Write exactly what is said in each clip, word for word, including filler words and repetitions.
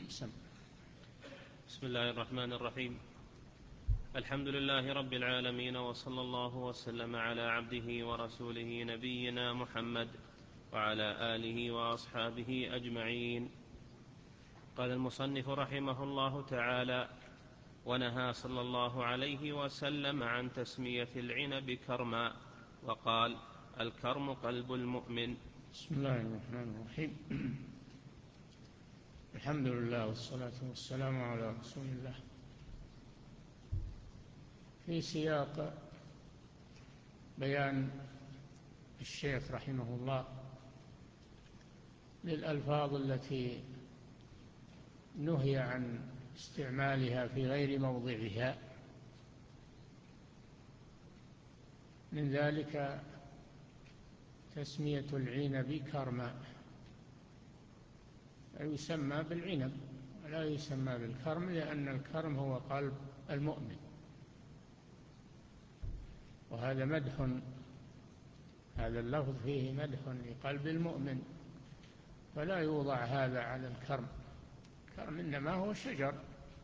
سم. بسم الله الرحمن الرحيم. الحمد لله رب العالمين، وصلى الله وسلم على عبده ورسوله نبينا محمد وعلى آله وأصحابه أجمعين. قال المصنف رحمه الله تعالى: ونهى صلى الله عليه وسلم عن تسمية العنب كرما، وقال: الكرم قلب المؤمن. بسم الله الرحمن الرحيم. الحمد لله والصلاة والسلام على رسول الله. في سياق بيان الشيخ رحمه الله للألفاظ التي نهي عن استعمالها في غير موضعها، من ذلك تسمية العنب كرما، يسمى بالعنب ولا يسمى بالكرم، لأن الكرم هو قلب المؤمن، وهذا مدح، هذا اللفظ فيه مدح لقلب المؤمن، فلا يوضع هذا على الكرم. الكرم إنما هو شجر،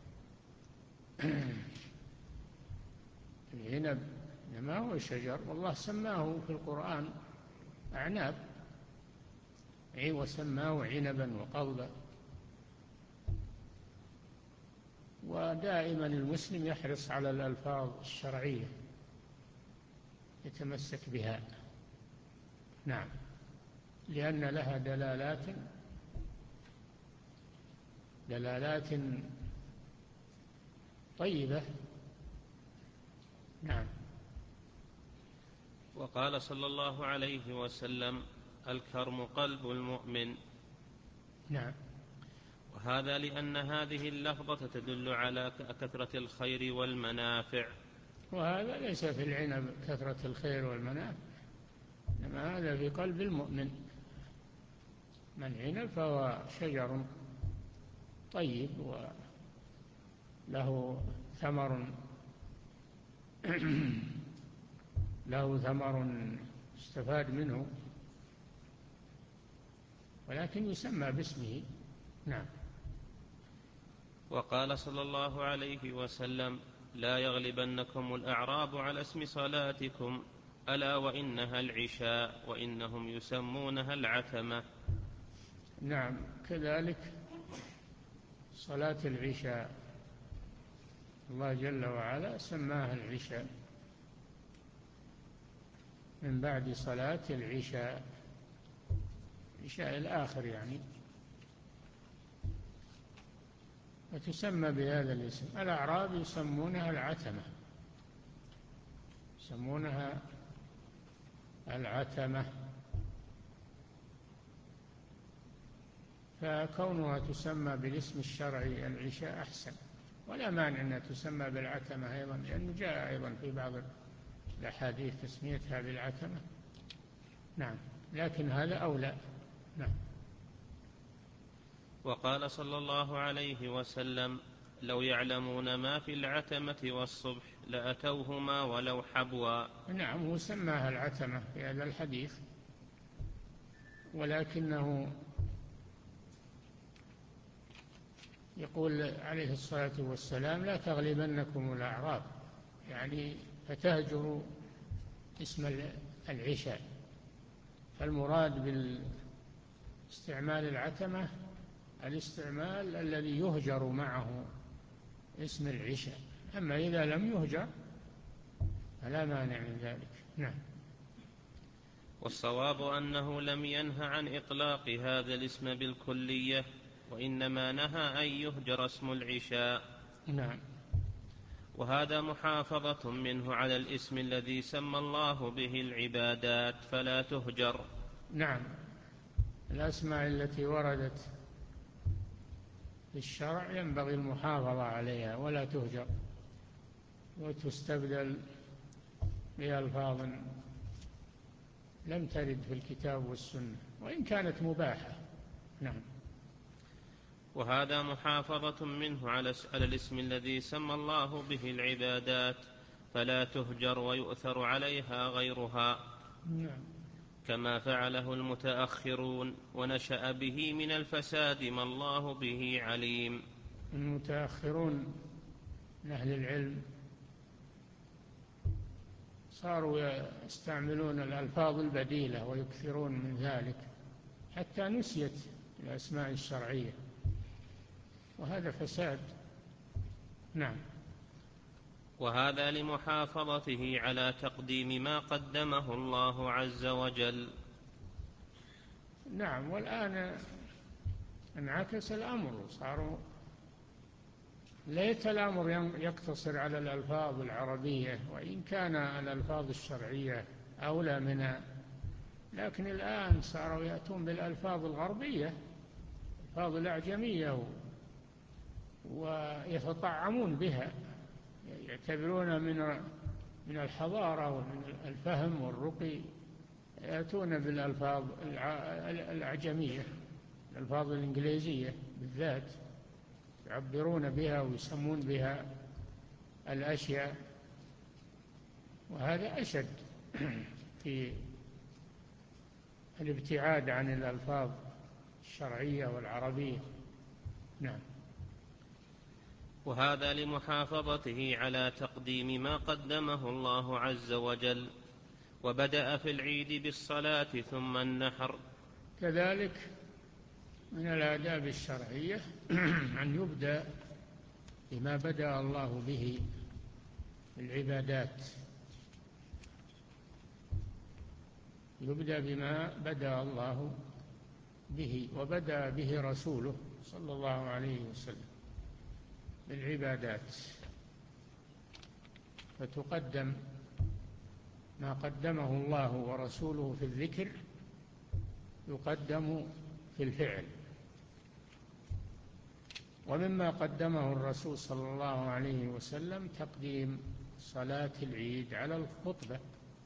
العنب إنما هو شجر، والله سماه في القرآن أعناب، وسماه عنبا وقضبا. ودائما المسلم يحرص على الألفاظ الشرعية، يتمسك بها، نعم، لأن لها دلالات دلالات طيبة، نعم. وقال صلى الله عليه وسلم: الكرم قلب المؤمن. نعم. وهذا لأن هذه اللفظة تدل على كثرة الخير والمنافع. وهذا ليس في العنب كثرة الخير والمنافع، إنما هذا في قلب المؤمن. من عنب فهو شجر طيب وله ثمر له ثمر استفاد منه، ولكن يسمى باسمه، نعم. وقال صلى الله عليه وسلم: لا يغلبنكم الأعراب على اسم صلاتكم، ألا وإنها العشاء وإنهم يسمونها العتمة. نعم، كذلك صلاة العشاء الله جل وعلا سماها العشاء من بعد صلاة العشاء، العشاء الآخر يعني، وتسمى بهذا الاسم. الأعراب يسمونها العتمة، يسمونها العتمة، فكونها تسمى بالاسم الشرعي العشاء أحسن، ولا مانع أنها تسمى بالعتمة أيضا، لأنه جاء أيضا في بعض الأحاديث تسميتها بالعتمة، نعم، لكن هذا أولى، نعم. وقال صلى الله عليه وسلم: لو يعلمون ما في العتمة والصبح لأتوهما ولو حبوا. نعم، هو سماها العتمة في هذا الحديث، ولكنه يقول عليه الصلاة والسلام: لا تغلبنكم الأعراب، يعني فتهجروا اسم العشاء. فالمراد بالاستعمال العتمة الاستعمال الذي يهجر معه اسم العشاء، أما إذا لم يهجر فلا مانع من ذلك، نعم. والصواب أنه لم ينه عن إطلاق هذا الاسم بالكلية، وإنما نهى أن يهجر اسم العشاء، نعم. وهذا محافظة منه على الاسم الذي سمى الله به العبادات فلا تهجر. نعم، الأسماء التي وردت في الشرع ينبغي المحافظة عليها ولا تهجر، وتستبدل بألفاظ لم ترد في الكتاب والسنة وإن كانت مباحة، نعم. وهذا محافظة منه على الاسم الذي سمى الله به العبادات فلا تهجر ويؤثر عليها غيرها. نعم. كما فعله المتأخرون، ونشأ به من الفساد ما الله به عليم. المتأخرون من أهل العلم صاروا يستعملون الألفاظ البديلة ويكثرون من ذلك حتى نسيت الأسماء الشرعية، وهذا فساد. نعم. وهذا لمحافظته على تقديم ما قدمه الله عز وجل. نعم. والآن انعكس الأمر، صاروا ليت الأمر يقتصر على الألفاظ العربية، وإن كان الألفاظ الشرعية أولى منها، لكن الآن صاروا يأتون بالألفاظ الغربية، الألفاظ الأعجمية، ويتطعمون بها، يعتبرون من من الحضارة ومن الفهم والرقي، يأتون بالألفاظ الأعجمية، الألفاظ الإنجليزية بالذات، يعبرون بها ويسمون بها الأشياء، وهذا أشد في الابتعاد عن الألفاظ الشرعية والعربية. نعم. وهذا لمحافظته على تقديم ما قدمه الله عز وجل. وبدأ في العيد بالصلاة ثم النحر. كذلك من الآداب الشرعية أن يبدأ بما بدأ الله به العبادات، يبدأ بما بدأ الله به وبدأ به رسوله صلى الله عليه وسلم بالعبادات، فتقدم ما قدمه الله ورسوله في الذكر يقدم في الفعل. ومما قدمه الرسول صلى الله عليه وسلم تقديم صلاة العيد على الخطبة،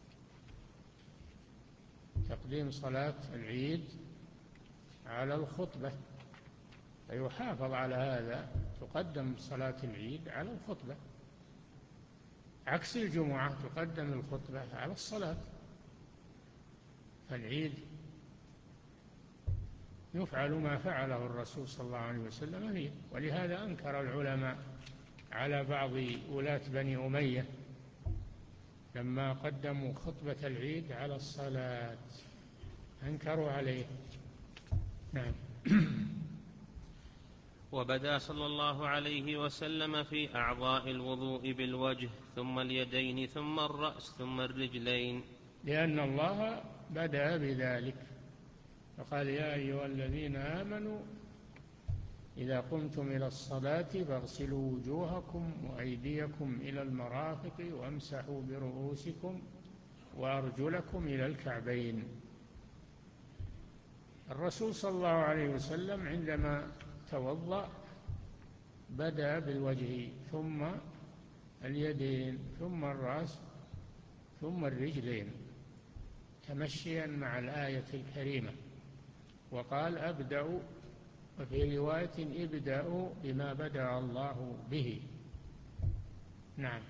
تقديم صلاة العيد على الخطبة، فيحافظ على هذا، تقدم صلاة العيد على الخطبة، عكس الجمعة تقدم الخطبة على الصلاة. فالعيد يفعل ما فعله الرسول صلى الله عليه وسلم فيه، ولهذا أنكر العلماء على بعض ولاة بني أمية لما قدموا خطبة العيد على الصلاة، أنكروا عليه. نعم. وبدأ صلى الله عليه وسلم في أعضاء الوضوء بالوجه ثم اليدين ثم الرأس ثم الرجلين، لأن الله بدأ بذلك، فقال: يا أيها الذين آمنوا إذا قمتم إلى الصلاة فاغسلوا وجوهكم وأيديكم إلى المرافق وامسحوا برؤوسكم وأرجلكم إلى الكعبين. الرسول صلى الله عليه وسلم عندما توضأ بدأ بالوجه ثم اليدين ثم الرأس ثم الرجلين، تمشيا مع الآية الكريمة، وقال: أبدأ، وفي رواية: ابدأوا بما بدأ الله به. نعم.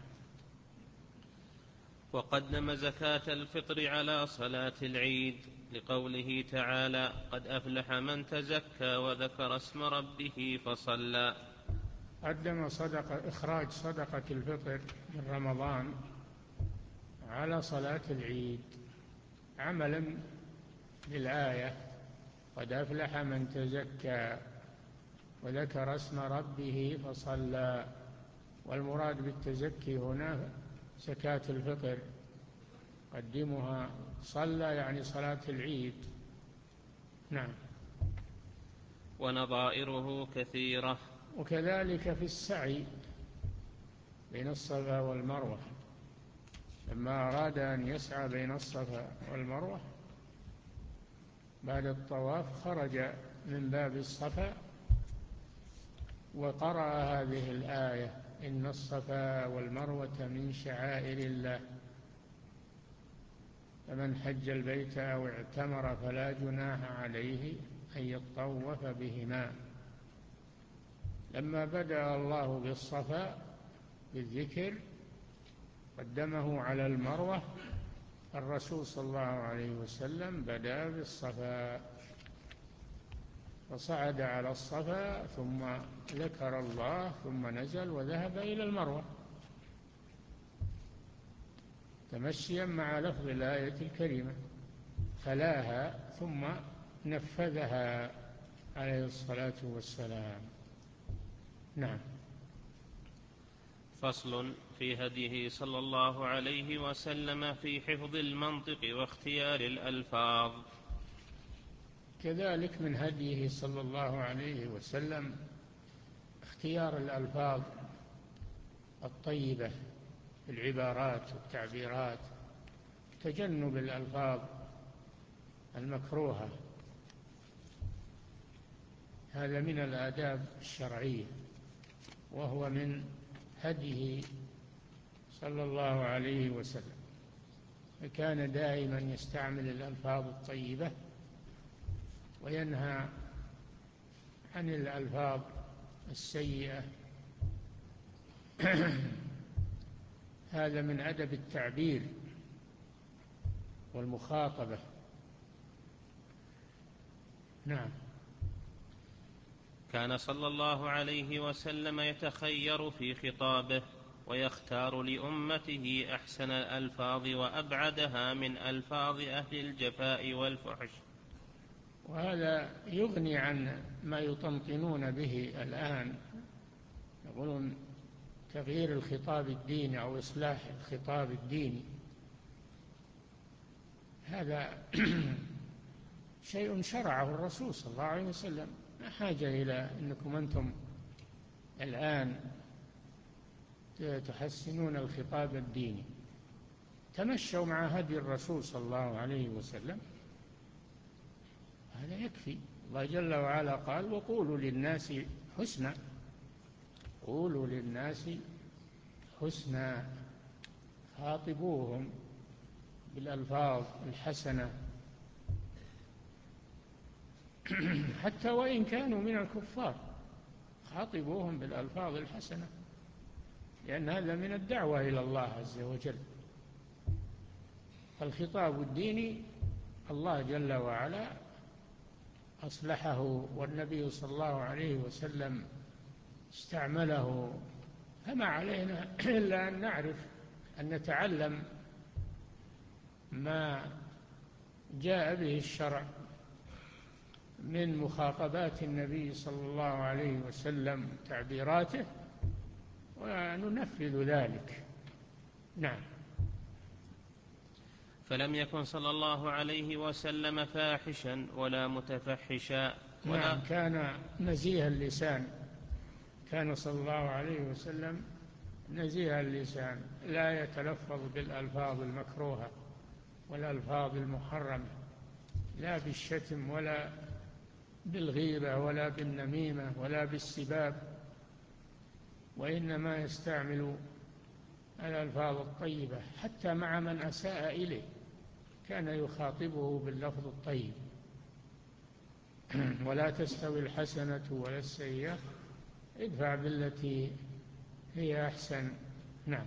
وقدم زكاة الفطر على صلاة العيد لقوله تعالى: قد أفلح من تزكى وذكر اسم ربه فصلى. قدم صدقة إخراج صدقة الفطر من رمضان على صلاة العيد عملا بالآية: قد أفلح من تزكى وذكر اسم ربه فصلى. والمراد بالتزكي هنا زكاة الفطر، قدمها صلى يعني صلاة العيد. نعم. ونظائره كثيرة. وكذلك في السعي بين الصفا والمروة، لما أراد أن يسعى بين الصفا والمروة بعد الطواف خرج من باب الصفا وقرأ هذه الآية: إن الصفا والمروة من شعائر الله فمن حج البيت أو اعتمر فلا جناح عليه أن يطوف بهما. لما بدأ الله بالصفا بالذكر قدمه على المروة الرسول صلى الله عليه وسلم بدأ بالصفا، وصعد على الصفا ثم ذكر الله ثم نزل وذهب إلى المروة تمشيا مع لفظ الآية الكريمة، تلاها ثم نفذها عليه الصلاة والسلام. نعم. فصل في هديه صلى الله عليه وسلم في حفظ المنطق واختيار الألفاظ. كذلك من هديه صلى الله عليه وسلم اختيار الألفاظ الطيبة في العبارات والتعبيرات، تجنب الألفاظ المكروهة، هذا من الآداب الشرعية، وهو من هديه صلى الله عليه وسلم، فكان دائما يستعمل الألفاظ الطيبة وينهى عن الألفاظ السيئة. هذا من أدب التعبير والمخاطبة. نعم. كان صلى الله عليه وسلم يتخير في خطابه ويختار لأمته أحسن الألفاظ وأبعدها من ألفاظ أهل الجفاء والفحش. وهذا يغني عن ما يطنطنون به الآن، يقولون تغيير الخطاب الديني أو إصلاح الخطاب الديني، هذا شيء شرعه الرسول صلى الله عليه وسلم، لا حاجة إلى أنكم أنتم الآن تحسنون الخطاب الديني. تمشوا مع هدي الرسول صلى الله عليه وسلم، هذا يكفي. الله جل وعلا قال: وقولوا للناس حسنا، قولوا للناس حسنا، خاطبوهم بالألفاظ الحسنة حتى وإن كانوا من الكفار، خاطبوهم بالألفاظ الحسنة، لأن هذا من الدعوة إلى الله عز وجل. فالخطاب الديني الله جل وعلا أصلحه، والنبي صلى الله عليه وسلم استعمله، فما علينا إلا أن نعرف أن نتعلم ما جاء به الشرع من مخاطبات النبي صلى الله عليه وسلم تعبيراته، وننفذ ذلك. نعم. فلم يكن صلى الله عليه وسلم فاحشا ولا متفحشا ولا نعم، كان نزيه اللسان، كان صلى الله عليه وسلم نزيه اللسان، لا يتلفظ بالألفاظ المكروهة والألفاظ المحرمة، لا بالشتم ولا بالغيبة ولا بالنميمة ولا بالسباب، وإنما يستعمل الألفاظ الطيبة حتى مع من أساء إليه، كان يخاطبه باللفظ الطيب. ولا تستوي الحسنة ولا السيئة، ادفع بالتي هي أحسن. نعم.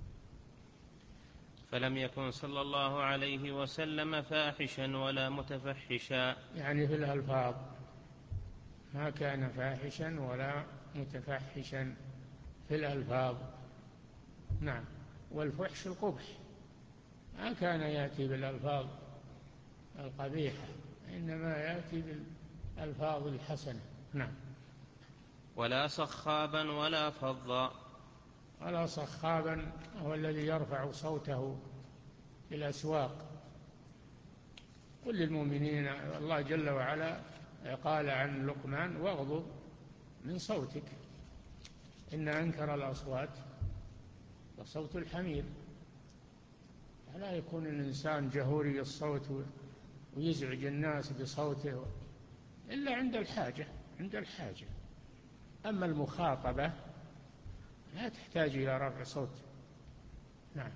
فلم يكن صلى الله عليه وسلم فاحشا ولا متفحشا، يعني في الألفاظ ما كان فاحشا ولا متفحشا في الألفاظ. نعم. والفحش القبح، ما كان يأتي بالألفاظ القبيحة، إنما يأتي بالألفاظ الحسنة. نعم. ولا صخابا ولا فظا. ولا صخابا هو الذي يرفع صوته في الأسواق. قل للمؤمنين، الله جل وعلا قال عن لقمان: واغضض من صوتك، إن أنكر الأصوات وصوت الحمير. فلا يكون الإنسان جهوري الصوت ويزعج الناس بصوته إلا عند الحاجة، عند الحاجة. أما المخاطبة لا تحتاج إلى رفع صوت. نعم.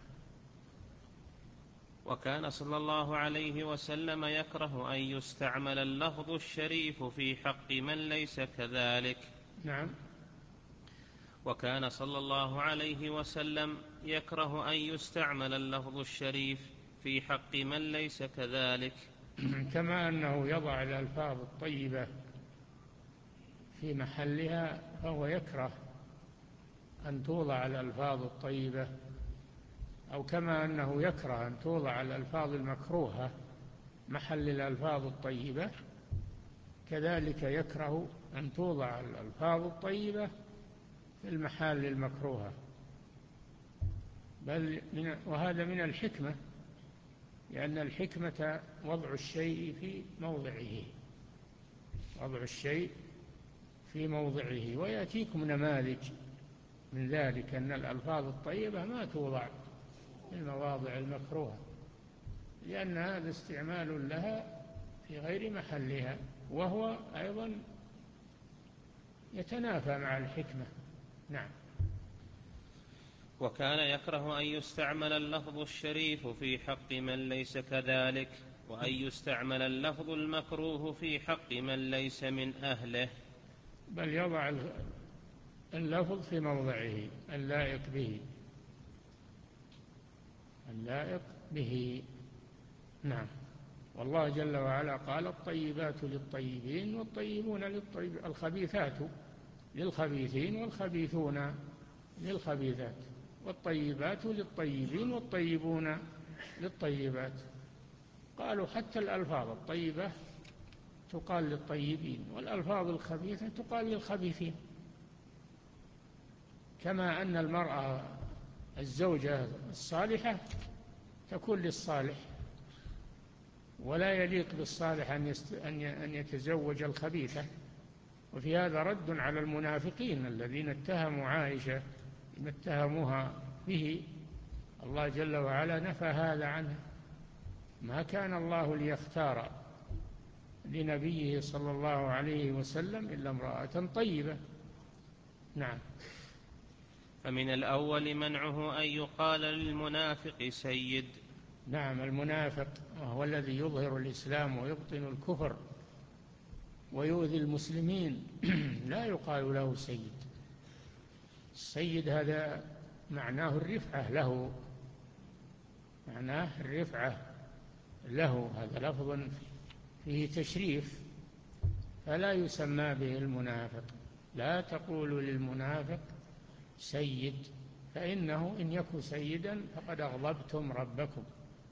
وكان صلى الله عليه وسلم يكره أن يستعمل اللفظ الشريف في حق من ليس كذلك. نعم. وكان صلى الله عليه وسلم يكره أن يستعمل اللفظ الشريف في حق من ليس كذلك. كما أنه يضع الألفاظ الطيبة في محلها، فهو يكره أن توضع الألفاظ الطيبة، أو كما أنه يكره أن توضع الألفاظ المكروهة محل الألفاظ الطيبة، كذلك يكره أن توضع الألفاظ الطيبة في المحال المكروهة. بل من وهذا من الحكمة، لأن الحكمة وضع الشيء في موضعه، وضع الشيء في موضعه. ويأتيكم نماذج من ذلك، أن الألفاظ الطيبة ما توضع في المواضع المكروهة، لأن هذا استعمال لها في غير محلها، وهو أيضا يتنافى مع الحكمة. نعم. وكان يكره أن يستعمل اللفظ الشريف في حق من ليس كذلك، وأن يستعمل اللفظ المكروه في حق من ليس من أهله. بل يضع اللفظ في موضعه اللائق به، اللائق به. نعم. والله جل وعلا قال: الطيبات للطيبين والطيبون للطيب، الخبيثات للخبيثين والخبيثون للخبيثات، والطيبات للطيبين والطيبون للطيبات. قالوا حتى الألفاظ الطيبة تقال للطيبين، والألفاظ الخبيثة تقال للخبيثين. كما أن المرأة الزوجة الصالحة تكون للصالح، ولا يليق بالصالح أن يتزوج الخبيثة. وفي هذا رد على المنافقين الذين اتهموا عائشة بما اتهموها به. الله جل وعلا نفى هذا عنه. ما كان الله ليختار لنبيه صلى الله عليه وسلم إلا امرأة طيبة. نعم. فمن الأول منعه أن يقال للمنافق سيد. نعم. المنافق هو الذي يظهر الإسلام ويبطن الكفر ويؤذي المسلمين، لا يقال له سيد. السيد هذا معناه الرفعة له، معناه الرفعة له، هذا لفظ فيه تشريف، فلا يسمى به المنافق. لا تقولوا للمنافق سيد، فإنه إن يكن سيدا فقد أغضبتم ربكم.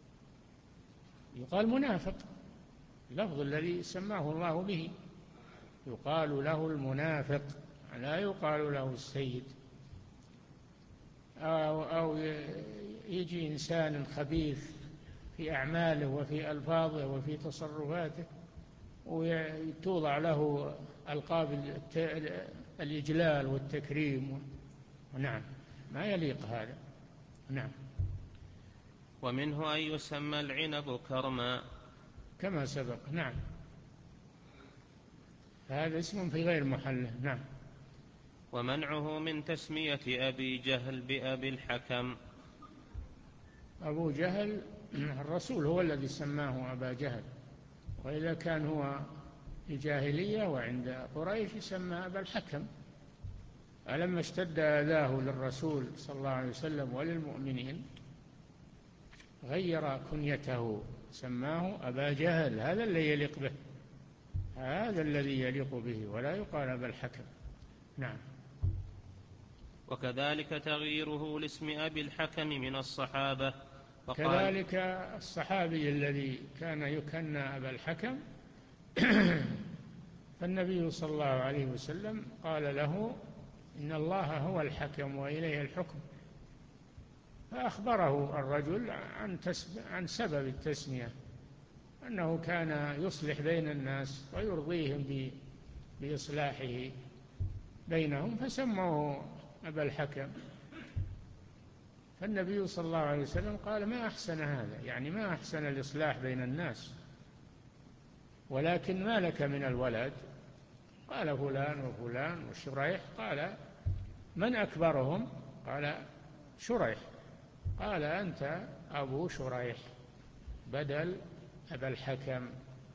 يقال منافق، اللفظ الذي سماه الله به، يقال له المنافق، لا يقال له السيد. أو, أو يجي إنسان خبيث في أعماله وفي ألفاظه وفي تصرفاته وتوضع له ألقاب الإجلال والتكريم. نعم، ما يليق هذا. نعم. ومنه أن يسمى العنب كرما كما سبق. نعم. هذا اسم في غير محله. نعم. ومنعه من تسمية أبي جهل بأبي الحكم. أبو جهل الرسول هو الذي سماه أبا جهل، وإذا كان هو في الجاهلية وعند قريش يسمى أبا الحكم. ألما اشتد أذاه للرسول صلى الله عليه وسلم وللمؤمنين غير كنيته، سماه أبا جهل. هذا الذي يليق به، هذا الذي يليق به، ولا يقال أبا الحكم. نعم. وكذلك تغييره لاسم أبي الحكم من الصحابة. كذلك الصحابي الذي كان يكنى أبا الحكم فالنبي صلى الله عليه وسلم قال له: إن الله هو الحكم وإليه الحكم. فأخبره الرجل عن, عن سبب التسمية، أنه كان يصلح بين الناس ويرضيهم بإصلاحه بينهم، فسموه أبا الحكم. فالنبي صلى الله عليه وسلم قال: ما أحسن هذا، يعني ما أحسن الإصلاح بين الناس، ولكن ما لك من الولد؟ قال: فلان وفلان وشريح. قال: من أكبرهم؟ قال: شريح. قال: أنت أبو شريح بدل أبا الحكم.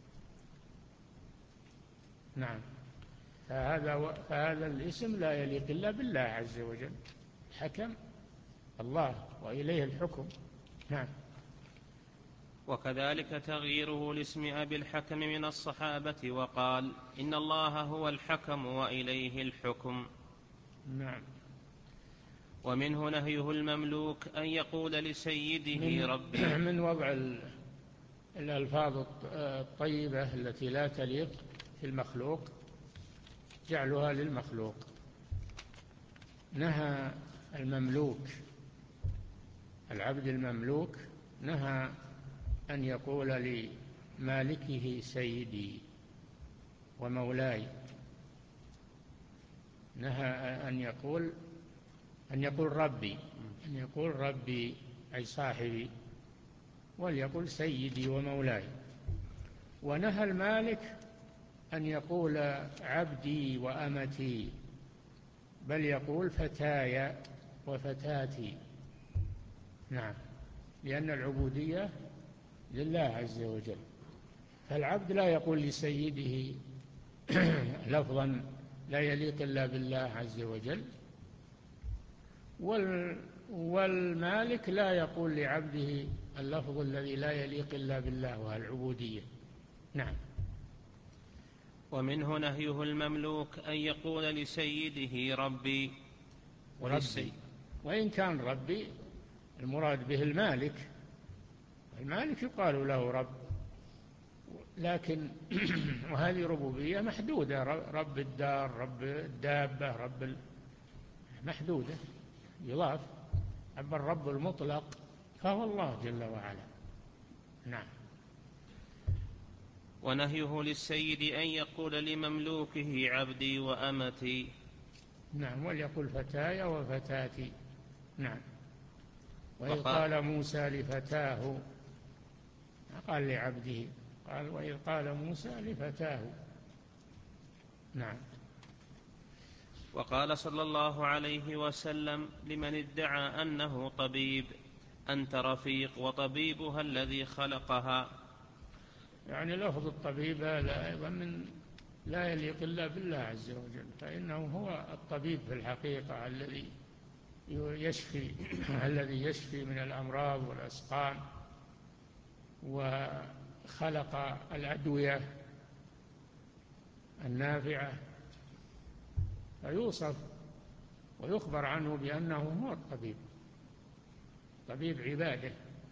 نعم. فهذا, فهذا الاسم لا يليق إلا بالله عز وجل، الحكم الله وإليه الحكم. نعم. وكذلك تغييره لاسم أبي الحكم من الصحابة وقال إن الله هو الحكم وإليه الحكم. نعم. ومنه نهيه المملوك أن يقول لسيده من ربي. من وضع الألفاظ الطيبة التي لا تليق في المخلوق جعلها للمخلوق. نهى المملوك العبد المملوك نهى أن يقول لمالكه سيدي ومولاي، نهى أن يقول أن يقول ربي أن يقول ربي أي صاحبي، وليقول سيدي ومولاي. ونهى المالك أن يقول عبدي وأمتي، بل يقول فتاي وفتاتي. نعم، لأن العبودية لله عز وجل، فالعبد لا يقول لسيده لفظا لا يليق إلا بالله عز وجل، والمالك لا يقول لعبده اللفظ الذي لا يليق إلا بالله وهو العبودية. نعم. ومنه نهيه المملوك أن يقول لسيده ربي ربي، وإن كان ربي المراد به المالك، المالك يقال له رب، لكن وهذه ربوبية محدودة، رب الدار، رب الدابة، رب محدودة يضاف. أما الرب المطلق فهو الله جل وعلا. نعم. ونهيه للسيد أن يقول لمملوكه عبدي وأمتي. نعم، وليقول فتاي وفتاتي. نعم. وإذ قال موسى لفتاه، قال لعبده، قال وإذ قال موسى لفتاه. نعم. وقال صلى الله عليه وسلم لمن ادعى أنه طبيب أنت رفيق وطبيبها الذي خلقها. يعني لفظ الطبيب لا أيضا من لا يليق إلا بالله عز وجل، فإنه هو الطبيب في الحقيقة الذي يشفي الذي يشفي من الأمراض والأسقام، وخلق الأدوية النافعة، فيوصف ويخبر عنه بأنه هو الطبيب، طبيب عباده.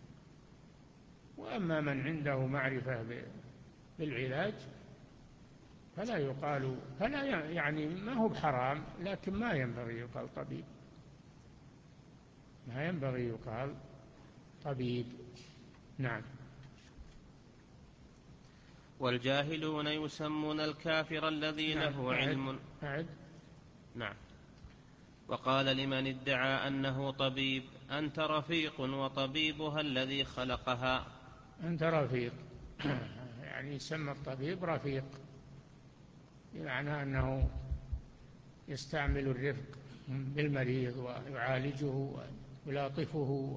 وأما من عنده معرفة بالعلاج فلا يقال، فلا يعني ما هو بحرام، لكن ما ينبغي يقال طبيب، ما ينبغي يقال طبيب. نعم. والجاهلون يسمون الكافر الذي نعم. له علم. أعد. نعم. وقال لمن ادعى أنه طبيب أنت رفيق وطبيبها الذي خلقها. أنت رفيق يعني يسمى الطبيب رفيق، بمعنى أنه يستعمل الرفق بالمريض ويعالجه ويلاطفه.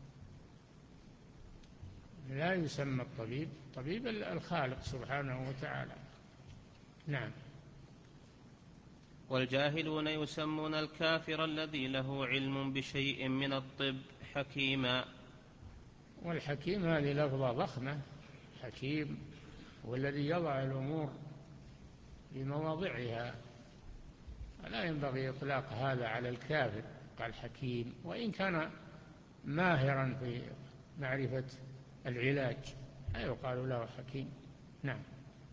لا يسمى الطبيب طبيب الخالق سبحانه وتعالى. نعم. والجاهلون يسمون الكافر الذي له علم بشيء من الطب حكيما. والحكيم هذه لفظة ضخمة، حكيم هو الذي يضع الأمور في مواضعها، لا ينبغي إطلاق هذا على الكافر، قال حكيم وإن كان ماهرا في معرفة العلاج لا يقال له حكيم. نعم.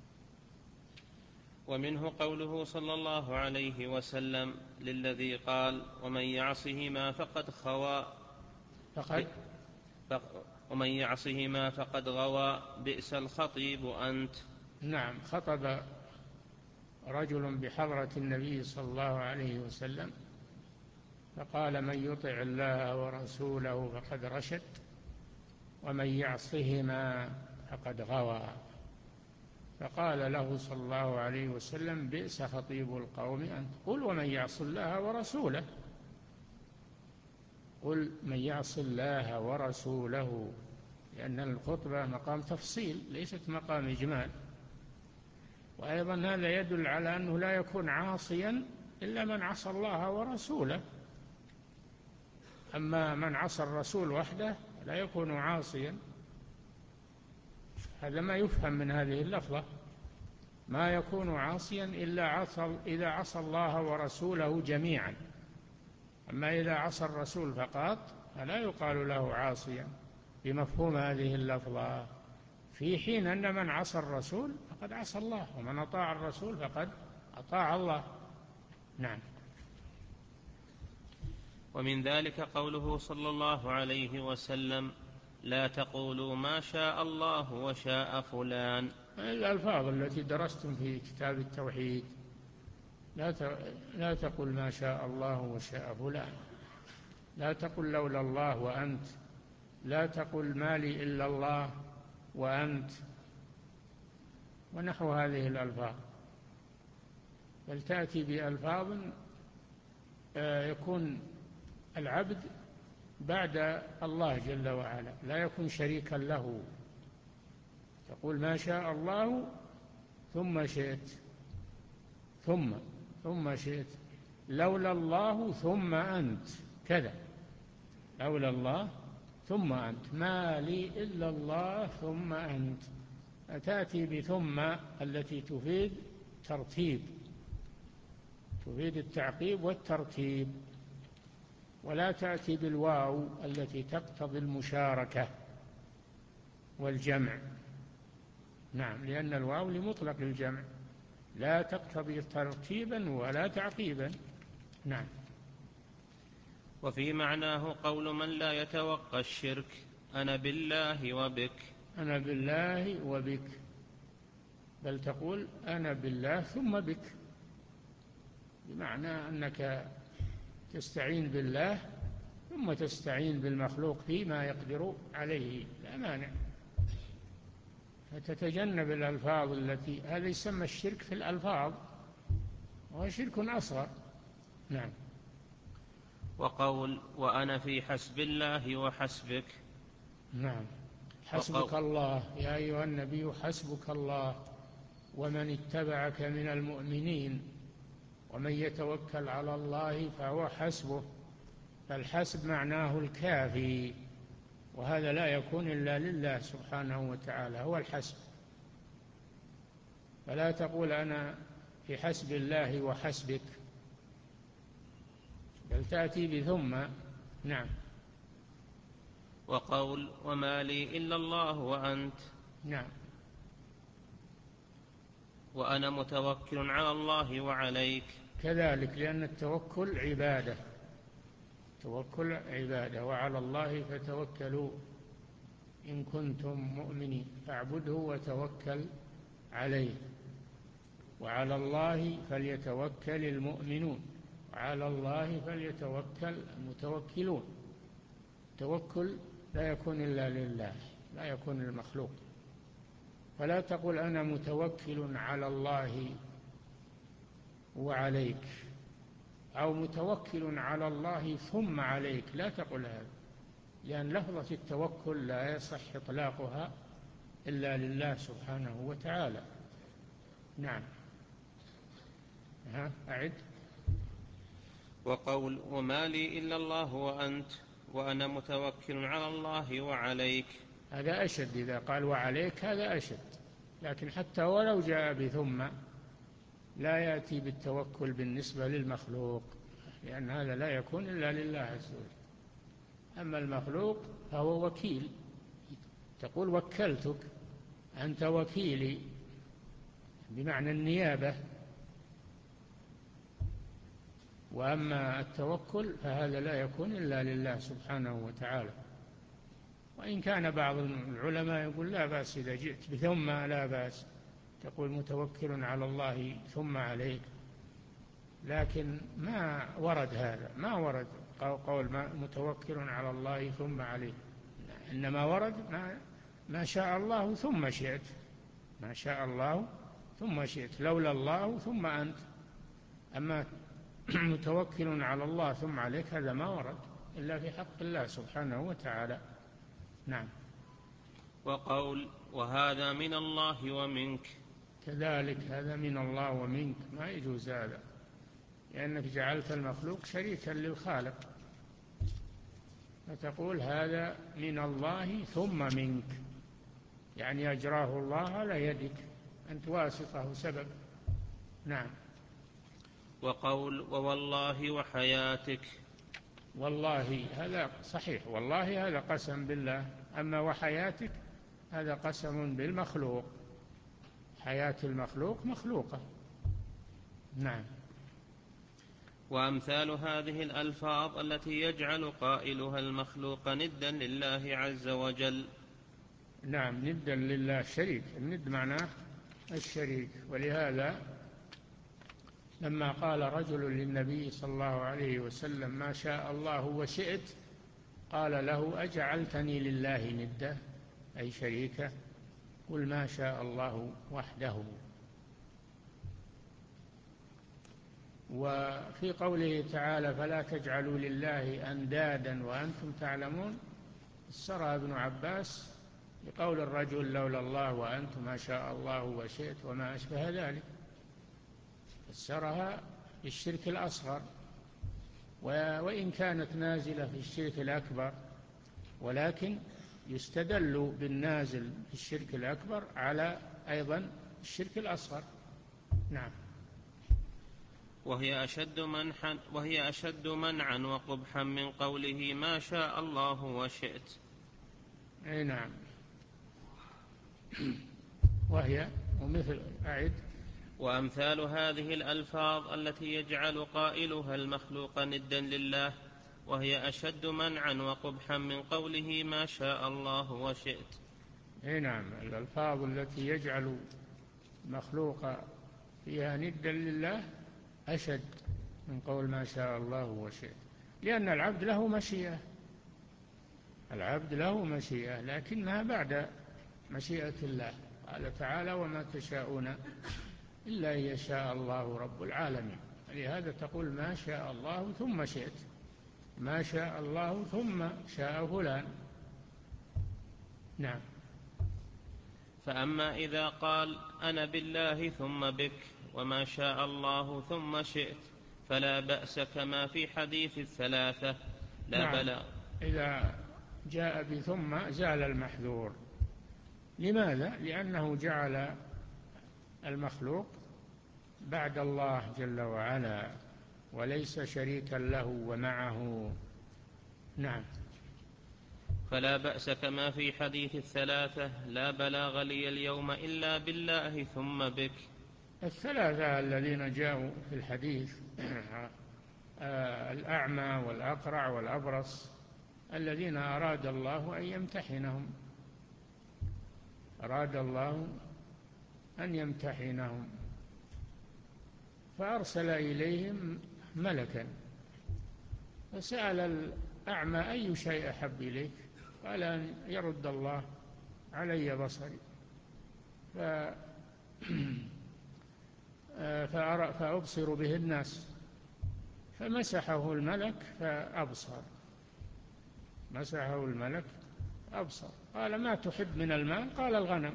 ومنه قوله صلى الله عليه وسلم للذي قال ومن يعصهما فقد خوى فقد ومن يعصهما فقد غوى بئس الخطيب أنت. نعم. خطب رجل بحضرة النبي صلى الله عليه وسلم فقال من يطع الله ورسوله فقد رشد ومن يعصهما فقد غوى. فقال له صلى الله عليه وسلم بئس خطيب القوم أنت، قل ومن يعص الله ورسوله، قل من يعص الله ورسوله، لأن الخطبة مقام تفصيل ليست مقام إجمال. وأيضا هذا يدل على أنه لا يكون عاصيا إلا من عصى الله ورسوله، أما من عصى الرسول وحده لا يكون عاصيا. هذا ما يفهم من هذه اللفظة. ما يكون عاصيا إلا عصى إذا عصى الله ورسوله جميعا، أما إذا عصى الرسول فقط فلا يقال له عاصيا بمفهوم هذه اللفظة، في حين أن من عصى الرسول فقد عصى الله، ومن أطاع الرسول فقد أطاع الله. نعم. ومن ذلك قوله صلى الله عليه وسلم: لا تقولوا ما شاء الله وشاء فلان. الألفاظ التي درستم في كتاب التوحيد، لا لا تقل ما شاء الله وشاء فلان، لا تقل لولا الله وأنت، لا تقل ما لي إلا الله وأنت، ونحو هذه الألفاظ، بل تأتي بألفاظ يكون العبد بعد الله جل وعلا، لا يكون شريكا له. تقول ما شاء الله ثم شئت، ثم ثم شئت، لولا الله ثم أنت، كذا، لولا الله ثم أنت، ما لي إلا الله ثم أنت. تأتي بثم التي تفيد ترتيب، تفيد التعقيب والترتيب، ولا تأتي بالواو التي تقتضي المشاركة والجمع. نعم، لأن الواو لمطلق الجمع لا تقتضي ترتيبا ولا تعقيبا. نعم. وفي معناه قول من لا يتوقى الشرك: أنا بالله وبك. أنا بالله وبك، بل تقول أنا بالله ثم بك، بمعنى أنك تستعين بالله ثم تستعين بالمخلوق فيما يقدر عليه، لا مانع، فتتجنب الألفاظ التي، هذا يسمى الشرك في الألفاظ، وهو شرك أصغر. نعم. وقول وأنا في حسب الله وحسبك. نعم، حسبك الله يا أيها النبي، حسبك الله ومن اتبعك من المؤمنين، ومن يتوكل على الله فهو حسبه. فالحسب معناه الكافي، وهذا لا يكون إلا لله سبحانه وتعالى، هو الحسب. فلا تقول أنا في حسب الله وحسبك، بل تأتي بثم. نعم. وقول وما لي إلا الله وأنت. نعم. وأنا متوكل على الله وعليك. كذلك، لأن التوكل عبادة، التوكل عبادة، وعلى الله فتوكلوا إن كنتم مؤمنين، فاعبده وتوكل عليه. وعلى الله فليتوكل المؤمنون، وعلى الله فليتوكل المتوكلون. التوكل لا يكون إلا لله، لا يكون للمخلوق. فلا تقل أنا متوكل على الله وعليك، أو متوكل على الله ثم عليك، لا تقل هذا، لأن لفظة التوكل لا يصح إطلاقها إلا لله سبحانه وتعالى. نعم. ها أعد. وقول وما لي إلا الله وأنت، وأنا متوكل على الله وعليك. هذا أشد، إذا قال وعليك هذا أشد، لكن حتى ولو جاء بثم لا يأتي بالتوكل بالنسبة للمخلوق، لأن هذا لا يكون إلا لله عز وجل. أما المخلوق فهو وكيل، تقول وكلتك، أنت وكيلي، بمعنى النيابة. وأما التوكل فهذا لا يكون إلا لله سبحانه وتعالى. وإن كان بعض العلماء يقول لا بأس إذا جئت بثم، لا بأس تقول متوكل على الله ثم عليك، لكن ما ورد هذا، ما ورد قول ما متوكل على الله ثم عليه، إنما ورد ما, ما شاء الله ثم شئت، ما شاء الله ثم شئت، لولا الله ثم أنت. أما متوكل على الله ثم عليك هذا ما ورد إلا في حق الله سبحانه وتعالى. نعم. وقول وهذا من الله ومنك. كذلك، هذا من الله ومنك، ما يجوز هذا، لأنك جعلت المخلوق شريكا للخالق، فتقول هذا من الله ثم منك، يعني أجراه الله على يدك، أنت واسطة وسبب. نعم. وقول ووالله وحياتك. والله هذا صحيح، والله هذا قسم بالله، أما وحياتك هذا قسم بالمخلوق، حياة المخلوق مخلوقة. نعم. وأمثال هذه الألفاظ التي يجعل قائلها المخلوق ندا لله عز وجل. نعم، ندا لله، شريك. الند معناه الشريك. ولهذا لما قال رجل للنبي صلى الله عليه وسلم ما شاء الله وشئت، قال له أجعلتني لله ندا أي شريكا؟ قل ما شاء الله وحده. وفي قوله تعالى فلا تجعلوا لله أندادا وأنتم تعلمون، فسرها ابن عباس بقول الرجل لولا الله وأنتم ما شاء الله وشئت وما أشبه ذلك، فسرها بالشرك الأصغر، وإن كانت نازلة في الشرك الأكبر، ولكن يستدل بالنازل في الشرك الأكبر على أيضا الشرك الأصغر. نعم. وهي أشد منحا وهي أشد منعا وقبحا من قوله ما شاء الله وشئت. أي نعم. وهي ومثل أعد. وأمثال هذه الألفاظ التي يجعل قائلها المخلوق ندا لله وهي أشد منعا وقبحا من قوله ما شاء الله وشئت. أي نعم، الألفاظ التي يجعل مخلوق فيها ندا لله أشد من قول ما شاء الله وشئت، لأن العبد له مشيئة، العبد له مشيئة لكنها بعد مشيئة الله. قال تعالى وما تشاءون إلا أن يشاء الله رب العالمين. لهذا تقول ما شاء الله ثم شئت، ما شاء الله ثم شاء فلان. نعم. فأما إذا قال أنا بالله ثم بك وما شاء الله ثم شئت فلا بأس كما في حديث الثلاثة لا نعم. بلى. إذا جاء بثم زال المحذور. لماذا؟ لأنه جعل المخلوق بعد الله جل وعلا وليس شريكا له ومعه. نعم. فلا بأس كما في حديث الثلاثة لا بلاغ لي اليوم إلا بالله ثم بك. الثلاثة الذين جاءوا في الحديث الأعمى والأقرع والأبرص الذين أراد الله أن يمتحنهم، أراد الله أن يمتحنهم فأرسل إليهم ملكا فسأل الأعمى أي شيء أحب إليك؟ قال أن يرد الله علي بصري فأبصر به الناس، فمسحه الملك فأبصر، مسحه الملك أبصر. قال ما تحب من المال؟ قال الغنم،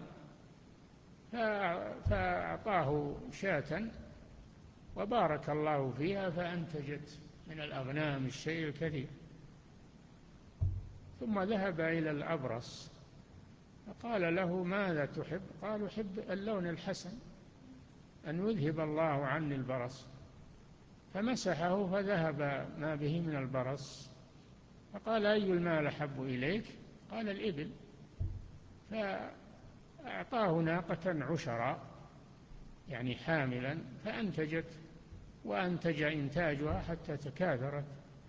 فأعطاه شاة وبارك الله فيها فأنتجت من الأغنام الشيء الكثير. ثم ذهب إلى الأبرص فقال له ماذا تحب؟ قال أحب اللون الحسن، أن يذهب الله عني البرص، فمسحه فذهب ما به من البرص. فقال أي المال أحب إليك؟ قال الإبل، فأعطاه ناقة عشرا يعني حاملا فأنتجت، وأنتج إنتاجها حتى تكاثرت،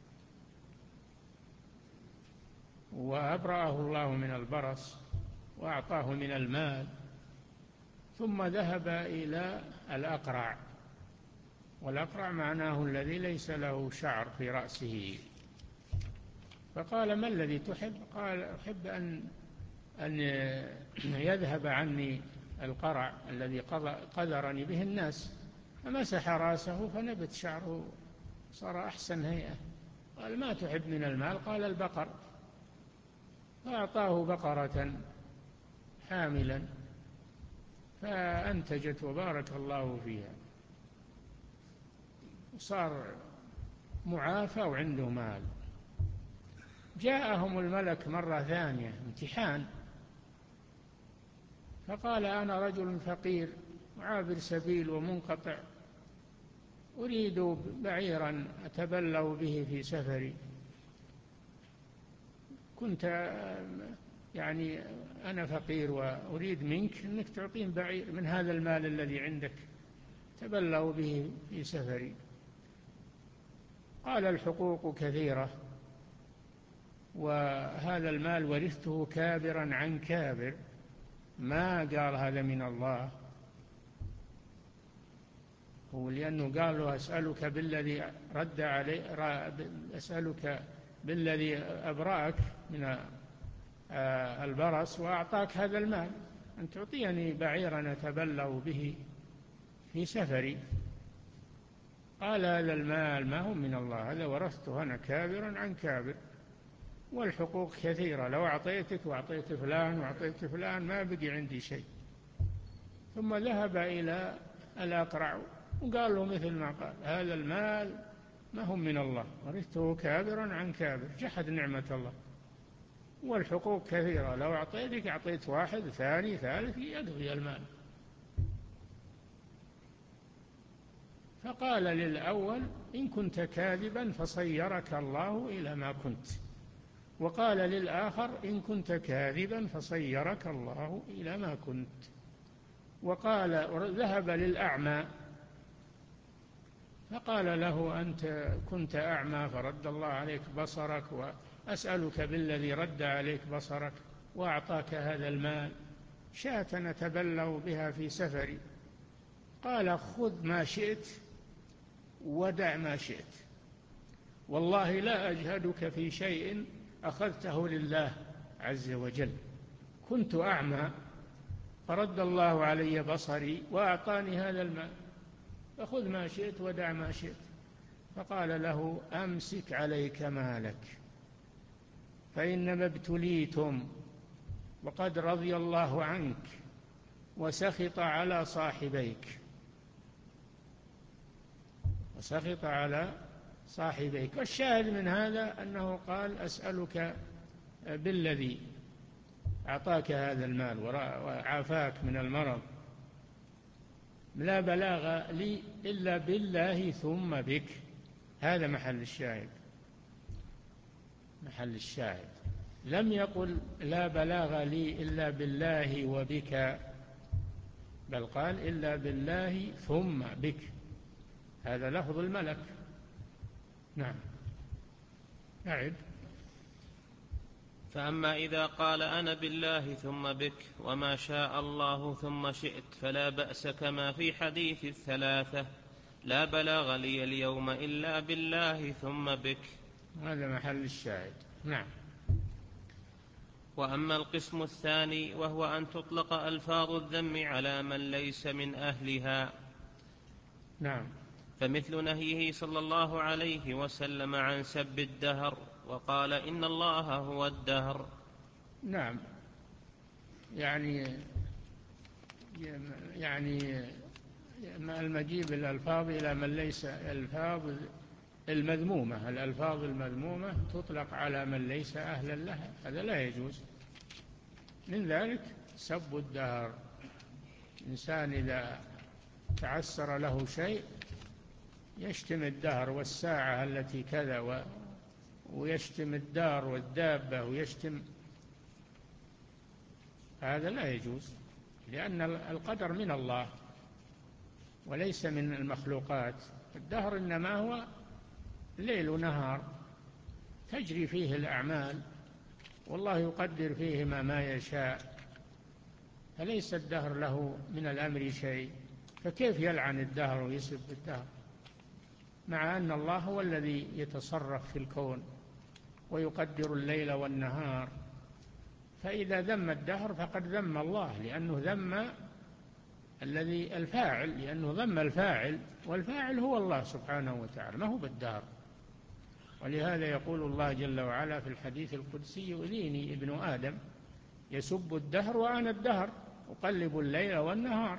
وأبرأه الله من البرص وأعطاه من المال. ثم ذهب إلى الأقرع، والأقرع معناه الذي ليس له شعر في رأسه، فقال ما الذي تحب؟ قال أحب أن أن يذهب عني القرع الذي قذرني به الناس. فمسح رأسه فنبت شعره صار أحسن هيئة. قال ما تحب من المال؟ قال البقر، فأعطاه بقرة حاملا فأنتجت وبارك الله فيها، صار معافى وعنده مال. جاءهم الملك مرة ثانية امتحان، فقال أنا رجل فقير وعابر سبيل ومنقطع، أريد بعيرا أتبلغ به في سفري، كنت يعني أنا فقير وأريد منك أنك تعطين بعير من هذا المال الذي عندك تبلغ به في سفري. قال الحقوق كثيرة، وهذا المال ورثته كابرا عن كابر، ما قال هذا من الله، هو لأنه قال له أسألك بالذي رد علي أسألك بالذي أبرأك من البرص وأعطاك هذا المال، أن تعطيني بعيرا أتبلغ به في سفري. قال هذا المال ما هو من الله، هذا ورثته أنا كابرا عن كابر، والحقوق كثيرة، لو أعطيتك وأعطيت فلان وأعطيت فلان ما بقي عندي شيء. ثم ذهب إلى الأقرع وقال له مثل ما قال، هذا المال ما هو من الله، ورثته كابرا عن كابر، جحد نعمة الله، والحقوق كثيرة، لو أعطيتك أعطيت واحد ثاني ثالث يقضي المال. فقال للأول إن كنت كاذبا فصيرك الله إلى ما كنت، وقال للآخر إن كنت كاذبا فصيرك الله إلى ما كنت. وقال ذهب للأعمى فقال له أنت كنت أعمى فرد الله عليك بصرك، وأسألك بالذي رد عليك بصرك وأعطاك هذا المال، شاة نتبلغ بها في سفري. قال خذ ما شئت ودع ما شئت، والله لا أجهدك في شيء أخذته لله عز وجل، كنت أعمى فرد الله علي بصري وأعطاني هذا المال، فخذ ما شئت ودع ما شئت. فقال له أمسك عليك مالك فإنما ابتليتم وقد رضي الله عنك وسخط على صاحبيك، وسخط على صاحبيك. والشاهد من هذا أنه قال أسألك بالذي أعطاك هذا المال وعافاك من المرض، لا بلاغ لي إلا بالله ثم بك. هذا محل الشاهد، محل الشاهد، لم يقل لا بلاغ لي إلا بالله وبك، بل قال إلا بالله ثم بك، هذا لفظ الملك. نعم. أعد. فأما إذا قال أنا بالله ثم بك وما شاء الله ثم شئت فلا بأس، كما في حديث الثلاثة لا بلاغ لي اليوم إلا بالله ثم بك. هذا محل الشاهد. نعم. وأما القسم الثاني وهو أن تطلق ألفاظ الذم على من ليس من أهلها. نعم. فمثل نهيه صلى الله عليه وسلم عن سب الدهر وقال إن الله هو الدهر. نعم، يعني يعني المجيء بالألفاظ إلى من ليس، الألفاظ المذمومة، الألفاظ المذمومة تطلق على من ليس أهلا لها، هذا لا يجوز. من ذلك سب الدهر، الإنسان إذا تعسر له شيء يشتم الدهر والساعة التي كذا، ويشتم الدار والدابة ويشتم، هذا لا يجوز، لأن القدر من الله وليس من المخلوقات. الدهر إنما هو ليل ونهار تجري فيه الأعمال، والله يقدر فيهما ما يشاء، فليس الدهر له من الأمر شيء، فكيف يلعن الدهر ويسب الدهر، مع أن الله هو الذي يتصرف في الكون ويقدر الليل والنهار. فإذا ذم الدهر فقد ذم الله، لأنه ذم الذي الفاعل، لأنه ذم الفاعل، والفاعل هو الله سبحانه وتعالى، ما هو بالدهر. ولهذا يقول الله جل وعلا في الحديث القدسي يؤذيني ابن آدم يسب الدهر وأنا الدهر أقلب الليل والنهار.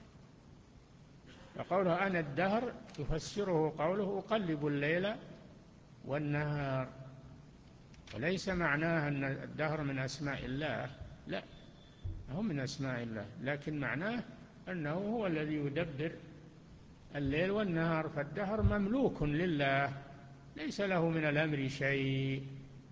فقوله أنا الدهر يفسره قوله أقلب الليل والنهار، وليس معناه أن الدهر من أسماء الله، لا، هو من أسماء الله، لكن معناه أنه هو الذي يدبر الليل والنهار، فالدهر مملوك لله، ليس له من الأمر شيء،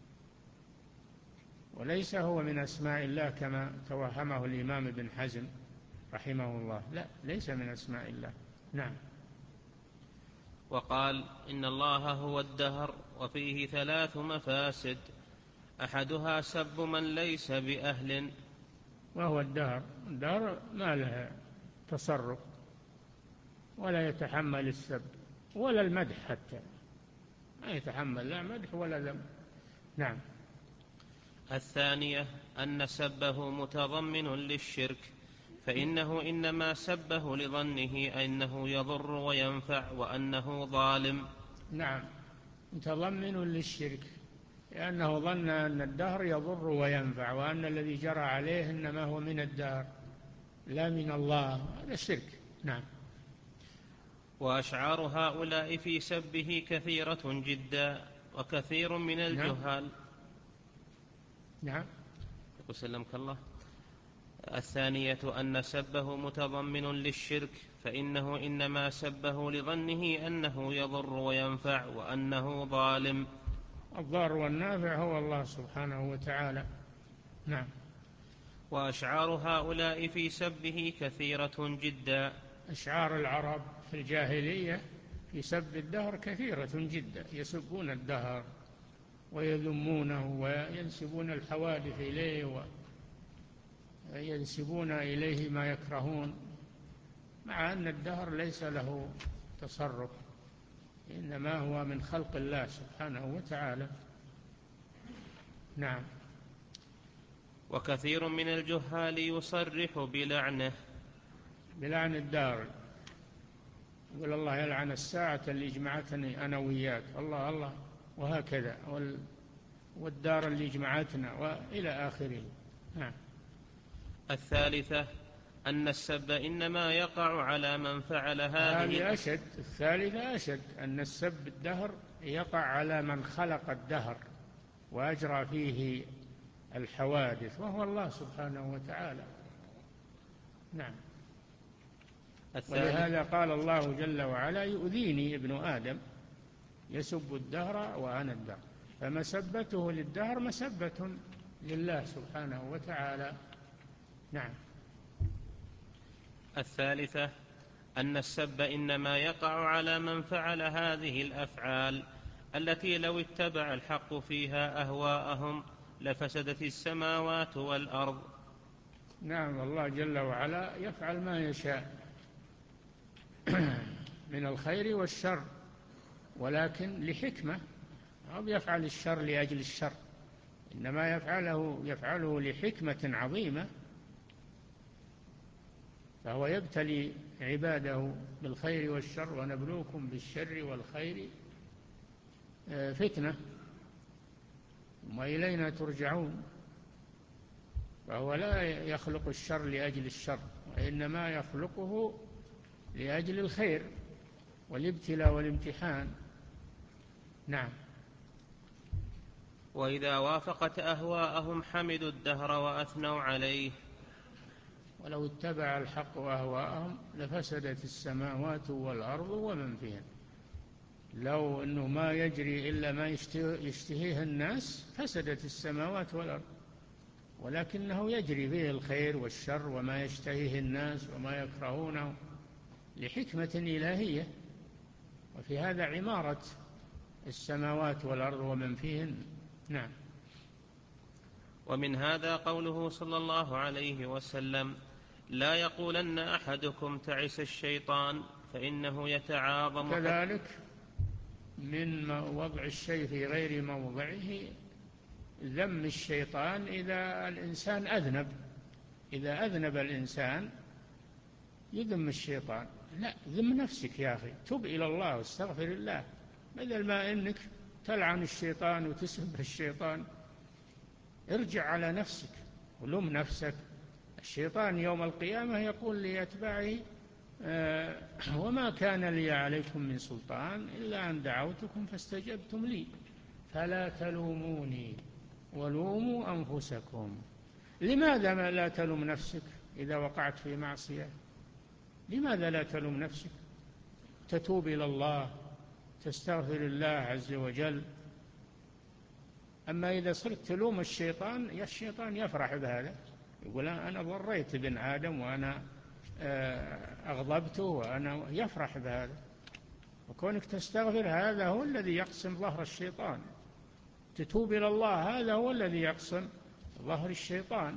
وليس هو من أسماء الله كما توهمه الإمام ابن حزم رحمه الله، لا، ليس من أسماء الله. نعم. وقال إن الله هو الدهر، وفيه ثلاث مفاسد: أحدها سب من ليس بأهل. وهو الدهر، الدهر ما له تصرف ولا يتحمل السب ولا المدح، حتى ما يتحمل لا مدح ولا ذم. نعم. الثانية أن سبه متضمن للشرك، فإنه إنما سبه لظنه أنه يضر وينفع وأنه ظالم. نعم، متضمن للشرك، لأنه ظن أن الدهر يضر وينفع، وأن الذي جرى عليه إنما هو من الدهر لا من الله، هذا شرك. نعم. وأشعار هؤلاء في سبه كثيرة جدا، وكثير من الجهال. نعم. وسلمك الله. الثانية أن سبه متضمن للشرك، فإنه إنما سبه لظنه أنه يضر وينفع وأنه ظالم. الضار والنافع هو الله سبحانه وتعالى. نعم. وأشعار هؤلاء في سبه كثيرة جدا. أشعار العرب في الجاهلية في سب الدهر كثيرة جدا، يسبون الدهر ويذمونه وينسبون الحوادث إليه وينسبون إليه ما يكرهون، مع أن الدهر ليس له تصرف، إنما هو من خلق الله سبحانه وتعالى. نعم. وكثير من الجهال يصرح بلعنه، بلعن الدار، يقول الله يلعن الساعة اللي جمعتني أنا وياك، الله الله، وهكذا، والدار اللي جمعتنا، وإلى آخره. نعم. الثالثة أن السب إنما يقع على من فعل هذه. هذه أشد، الثالثة أشد، أن السب الدهر يقع على من خلق الدهر وأجرى فيه الحوادث، وهو الله سبحانه وتعالى. نعم. ولهذا قال الله جل وعلا: يؤذيني ابن آدم يسب الدهر وأنا الدهر، فمسبته للدهر مسبة لله سبحانه وتعالى. نعم. الثالثة أن السب إنما يقع على من فعل هذه الأفعال التي لو اتبع الحق فيها أهواءهم لفسدت السماوات والأرض. نعم، الله جل وعلا يفعل ما يشاء من الخير والشر، ولكن لحكمة، أو يفعل الشر لأجل الشر، إنما يفعله يفعله لحكمة عظيمة، فهو يبتلي عباده بالخير والشر، ونبلوكم بالشر والخير فتنة وإلينا ترجعون. فهو لا يخلق الشر لأجل الشر، وإنما يخلقه لأجل الخير والابتلاء والامتحان. نعم. وإذا وافقت أهواءهم حمدوا الدهر وأثنوا عليه. ولو اتبع الحق أهواءهم لفسدت السماوات والأرض ومن فيهن. لو أنه ما يجري إلا ما يشتهيه الناس فسدت السماوات والأرض، ولكنه يجري فيه الخير والشر وما يشتهيه الناس وما يكرهونه لحكمة إلهية، وفي هذا عمارة السماوات والأرض ومن فيهن. نعم. ومن هذا قوله صلى الله عليه وسلم: لا يقولن أحدكم تعس الشيطان فإنه يتعاظم. كذلك من وضع الشيء في غير موضعه ذم الشيطان إذا الإنسان أذنب، إذا أذنب الإنسان يذم الشيطان، لا، ذم نفسك يا أخي، تب إلى الله واستغفر الله، بدل ما إنك تلعن الشيطان وتسب الشيطان، ارجع على نفسك ولوم نفسك. الشيطان يوم القيامة يقول لأتباعه: آه وما كان لي عليكم من سلطان إلا أن دعوتكم فاستجبتم لي فلا تلوموني ولوموا أنفسكم لماذا ما لا تلوم نفسك إذا وقعت في معصية؟ لماذا لا تلوم نفسك؟ تتوب إلى الله، تستغفر الله عز وجل. أما إذا صرت تلوم الشيطان، يا الشيطان يفرح بهذا، يقول أنا ضريت ابن آدم وأنا أغضبته، وأنا يفرح بهذا. وكونك تستغفر هذا هو الذي يقسم ظهر الشيطان، تتوب إلى الله هذا هو الذي يقسم ظهر الشيطان.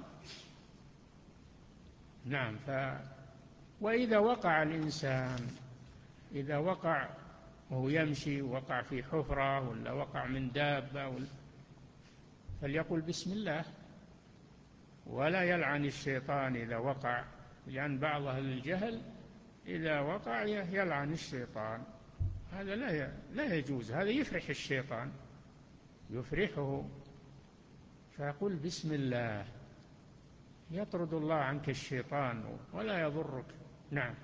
نعم. ف وإذا وقع الإنسان، إذا وقع وهو يمشي، وقع في حفرة ولا وقع من دابة ولا، فليقل بسم الله، ولا يلعن الشيطان إذا وقع، لأن بعض أهل الجهل إذا وقع يلعن الشيطان، هذا لا لا يجوز، هذا يفرح الشيطان، يفرحه. فيقول بسم الله، يطرد الله عنك الشيطان ولا يضرك. نعم.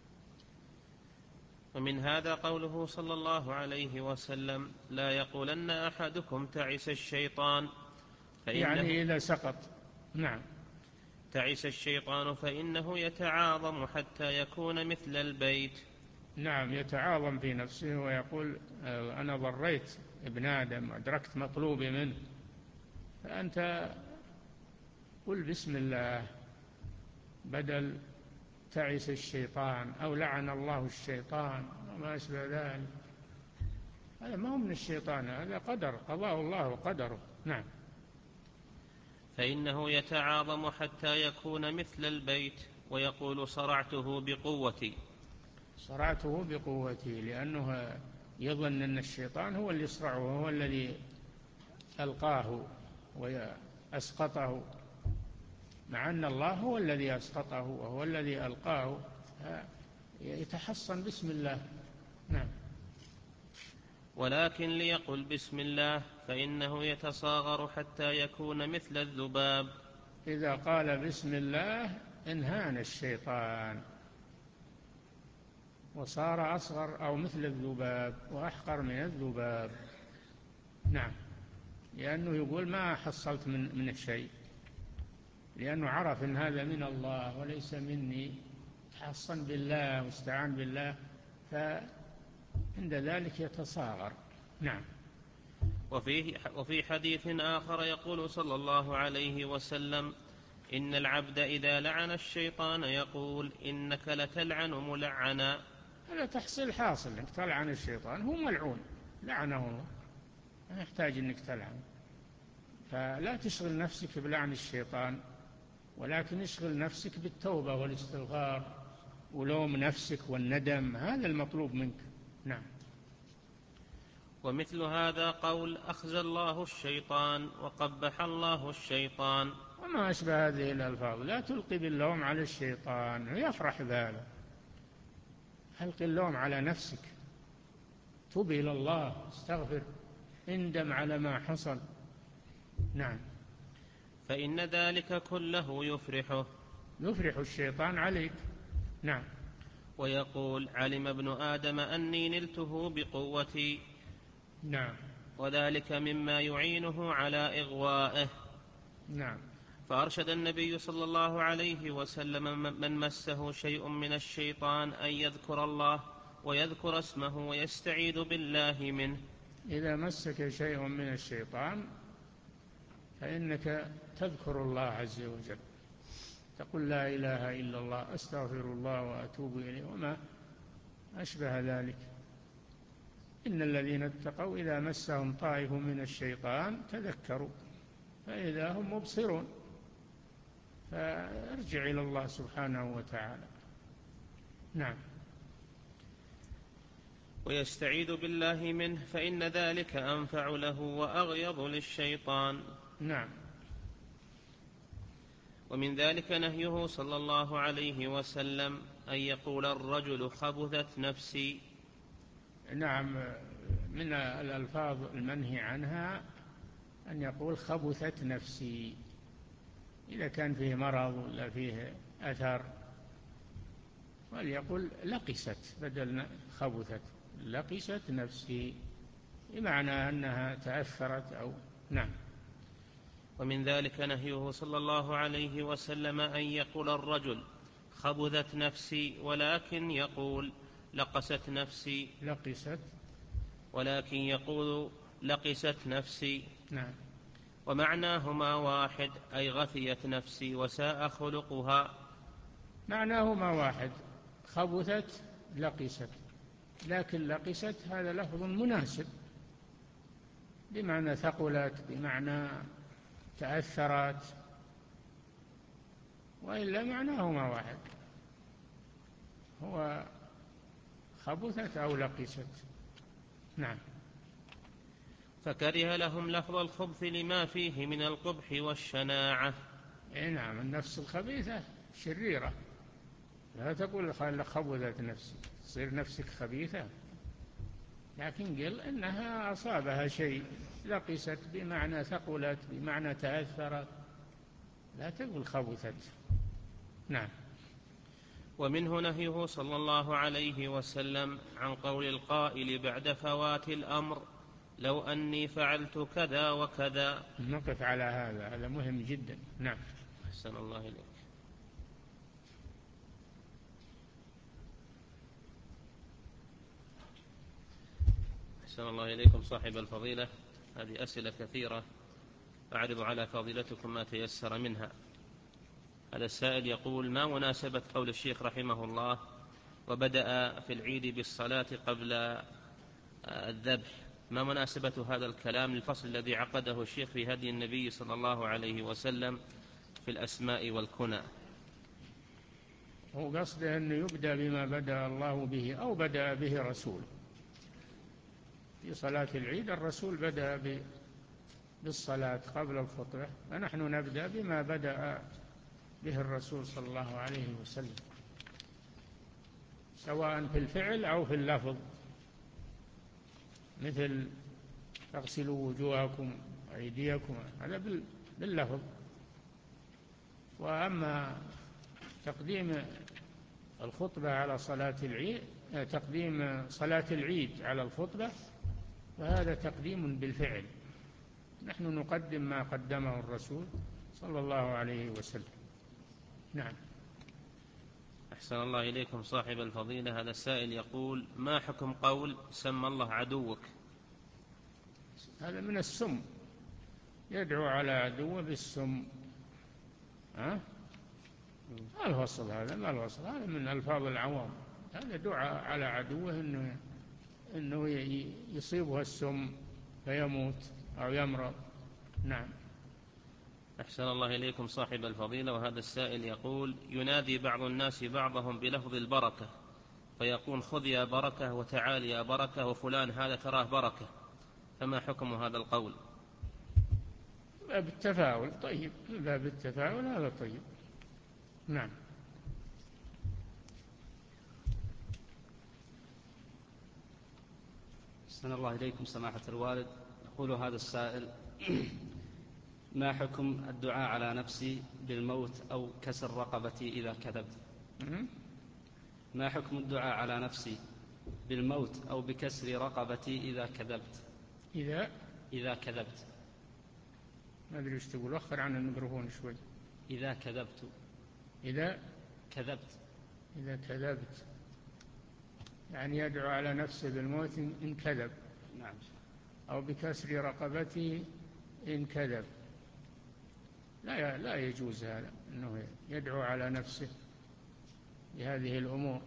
ومن هذا قوله صلى الله عليه وسلم: لا يقولن أحدكم تعس الشيطان فإنه يعني إذا سقط. نعم. تعس الشيطان فإنه يتعاظم حتى يكون مثل البيت. نعم، يتعاظم في نفسه ويقول أنا ضريت ابن آدم، أدركت مطلوبي منه. فأنت قل بسم الله بدل تعس الشيطان أو لعن الله الشيطان وما أشبه ذلك. هذا ما هو من الشيطان، هذا قدر قضاء الله وقدره. نعم. فإنه يتعاظم حتى يكون مثل البيت، ويقول صرعته بقوتي. صرعته بقوتي، لأنه يظن أن الشيطان هو اللي يصرعه، وهو الذي ألقاه وأسقطه، مع أن الله هو الذي أسقطه وهو الذي ألقاه. يتحصن بسم الله. نعم. ولكن ليقل بسم الله فإنه يتصاغر حتى يكون مثل الذباب. إذا قال بسم الله انهان الشيطان وصار أصغر أو مثل الذباب وأحقر من الذباب. نعم. لأنه يقول ما حصلت من من الشيء، لأنه عرف أن هذا من الله وليس مني، تحصن بالله واستعان بالله، فعند ذلك يتصاغر. نعم. وفيه وفي حديث آخر يقول صلى الله عليه وسلم: إن العبد إذا لعن الشيطان يقول إنك لتلعن ملعنا. هذا تحصيل حاصل، أنك تلعن الشيطان، هو ملعون لعنه الله، ما يحتاج أنك تلعن. فلا تشغل نفسك بلعن الشيطان، ولكن اشغل نفسك بالتوبة والاستغفار ولوم نفسك والندم، هذا المطلوب منك. نعم. ومثل هذا قول أخزى الله الشيطان وقبح الله الشيطان وما أشبه هذه الألفاظ. لا تلقي باللوم على الشيطان، يفرح بهذا. ألقي اللوم على نفسك، توب إلى الله، استغفر، اندم على ما حصل. نعم. فإن ذلك كله يفرحه، يفرح الشيطان عليك. نعم. ويقول: علم ابن آدم أني نلته بقوتي. نعم. وذلك مما يعينه على إغوائه. نعم. فأرشد النبي صلى الله عليه وسلم من مسه شيء من الشيطان أن يذكر الله ويذكر اسمه ويستعيذ بالله منه. إذا مسك شيء من الشيطان فإنك تذكر الله عز وجل، تقول لا إله إلا الله، أستغفر الله وأتوب إليه، وما أشبه ذلك. إن الذين اتقوا إذا مسهم طائف من الشيطان تذكروا فإذا هم مبصرون. فارجع إلى الله سبحانه وتعالى. نعم. ويستعيذ بالله منه فإن ذلك أنفع له وأغيظ للشيطان. نعم. ومن ذلك نهيه صلى الله عليه وسلم أن يقول الرجل خبثت نفسي. نعم. من الألفاظ المنهي عنها أن يقول خبثت نفسي، إذا كان فيه مرض ولا فيه أثر، وليقول لقست بدل خبثت، لقست نفسي، بمعنى أنها تأثرت أو. نعم. ومن ذلك نهيه صلى الله عليه وسلم أن يقول الرجل خبثت نفسي ولكن يقول لقست نفسي لقست ولكن يقول لقست نفسي. نعم. ومعناهما واحد، أي غثيت نفسي وساء خلقها. معناهما واحد، خبثت لقست، لكن لقست هذا لفظ مناسب بمعنى ثقلت، بمعنى تأثرت، وإلا معناهما واحد، هو خبثت أو لقست. نعم. فكره لهم لفظ الخبث لما فيه من القبح والشناعة. إيه نعم، النفس الخبيثة شريرة، لا تقول خبثت نفسي تصير نفسك خبيثة، لكن قل إنها أصابها شيء، لقست بمعنى ثقلت، بمعنى تأثرت، لا تقول خبثت. نعم. ومنه نهيه صلى الله عليه وسلم عن قول القائل بعد فوات الأمر لو أني فعلت كذا وكذا. نقف على هذا، هذا مهم جدا. نعم. أحسن الله إليك. أحسن الله إليكم صاحب الفضيلة. هذه أسئلة كثيرة أعرض على فضيلتكم ما تيسر منها. هذا السائل يقول: ما مناسبة قول الشيخ رحمه الله وبدأ في العيد بالصلاة قبل الذبح؟ ما مناسبة هذا الكلام للفصل الذي عقده الشيخ في هدي النبي صلى الله عليه وسلم في الأسماء والكنى؟ هو قصده أنه يبدأ بما بدأ الله به أو بدأ به رسول. في صلاة العيد الرسول بدأ بالصلاة قبل الخطبة، فنحن نبدأ بما بدأ به الرسول صلى الله عليه وسلم، سواء في الفعل أو في اللفظ، مثل تغسلوا وجوهكم وأيديكم، هذا باللفظ. وأما تقديم الخطبة على صلاة العيد، تقديم صلاة العيد على الخطبة، فهذا تقديم بالفعل، نحن نقدم ما قدمه الرسول صلى الله عليه وسلم. نعم. أحسن الله إليكم صاحب الفضيلة. هذا السائل يقول: ما حكم قول سمى الله عدوك؟ هذا من السم، يدعو على عدوه بالسم. ها؟ ما الوصل هذا، ما الوصل هذا من ألفاظ العوام، هذا دعاء على عدوه إنه إنه يصيبه السم فيموت أو يمرض. نعم. أحسن الله إليكم صاحب الفضيلة. وهذا السائل يقول: ينادي بعض الناس بعضهم بلفظ البركة، فيقول خذ يا بركة وتعال يا بركة وفلان هذا تراه بركة، فما حكم هذا القول؟ باب التفاؤل، طيب، باب التفاؤل هذا طيب. نعم. أحسن الله إليكم سماحة الوالد. يقول هذا السائل: ما حكم الدعاء على نفسي بالموت أو كسر رقبتي إذا كذبت؟ ما حكم الدعاء على نفسي بالموت أو بكسر رقبتي إذا كذبت؟ إذا إذا كذبت ما أدري إيش تقول، أخر عن الميكروفون شوي. إذا كذبت. إذا كذبت. إذا كذبت يعني يدعو على نفسه بالموت إن كذب. نعم. أو بكسر رقبته إن كذب. لا لا يجوز هذا، أنه يدعو على نفسه بهذه الأمور،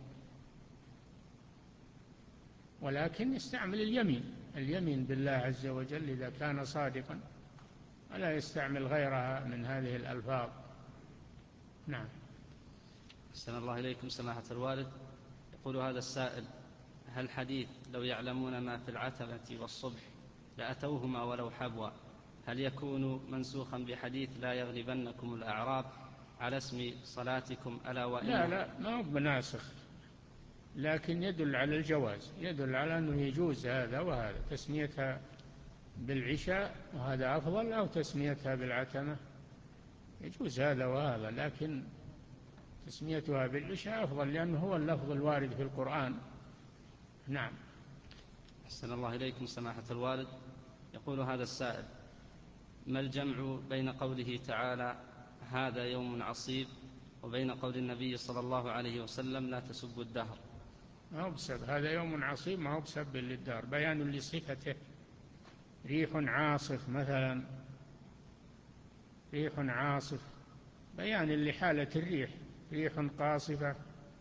ولكن يستعمل اليمين اليمين بالله عز وجل إذا كان صادقا، ولا يستعمل غيرها من هذه الألفاظ. نعم. أحسن الله إليكم سماحة الوالد. يقول هذا السائل: هل حديث لو يعلمون ما في العتبة والصبح لأتوهما ولو حبوا، هل يكون منسوخا بحديث لا يغلبنكم الأعراب على اسم صلاتكم ألا وإن؟ لا لا، ما هو بناسخ، لكن يدل على الجواز، يدل على أنه يجوز هذا وهذا، تسميتها بالعشاء وهذا أفضل، أو تسميتها بالعتمة، يجوز هذا وهذا، لكن تسميتها بالعشاء أفضل لأنه هو اللفظ الوارد في القرآن. نعم. أحسن الله إليكم سماحة الوالد. يقول هذا السائل: ما الجمع بين قوله تعالى هذا يوم عصيب وبين قول النبي صلى الله عليه وسلم لا تسبوا الدهر؟ ما هو بسبب هذا يوم عصيب، ما هو بسبب للدهر، بيان لصفته. ريح عاصف مثلا، ريح عاصف بيان لحالة الريح، ريح قاصفة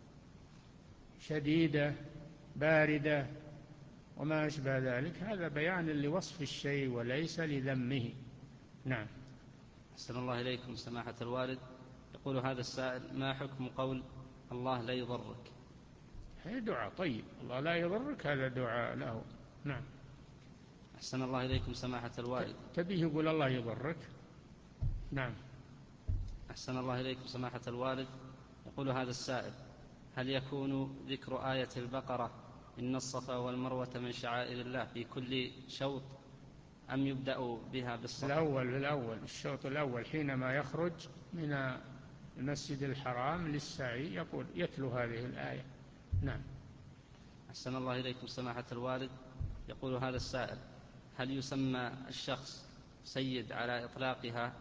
شديدة باردة وما أشبه ذلك، هذا بيان لوصف الشيء وليس لذمه. نعم. أحسن الله إليكم سماحة الوالد. يقول هذا السائل ما حكم قول الله لا يضرك؟ هذا دعاء طيب، الله لا يضرك، هذا دعاء له. نعم. أحسن الله إليكم سماحة الوالد. تبيه يقول الله يضرك؟ نعم. أحسن الله إليكم سماحة الوالد. يقول هذا السائل هل يكون ذكر آية البقرة إن الصفا والمروة من شعائر الله في كل شوط أم يبدأ بها بالصفا؟ الأول بالأول الشوط الأول حينما يخرج من المسجد الحرام للسعي يقول يتلو هذه الآية. نعم. أحسن الله إليكم سماحة الوالد. يقول هذا السائل هل يسمى الشخص سيد على إطلاقها؟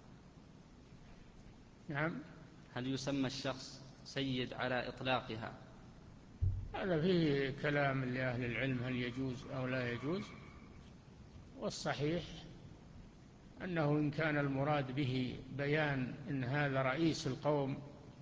نعم. هل يسمى الشخص سيد على إطلاقها؟ هذا فيه كلام لأهل العلم هل يجوز أو لا يجوز، والصحيح أنه إن كان المراد به بيان أن هذا رئيس القوم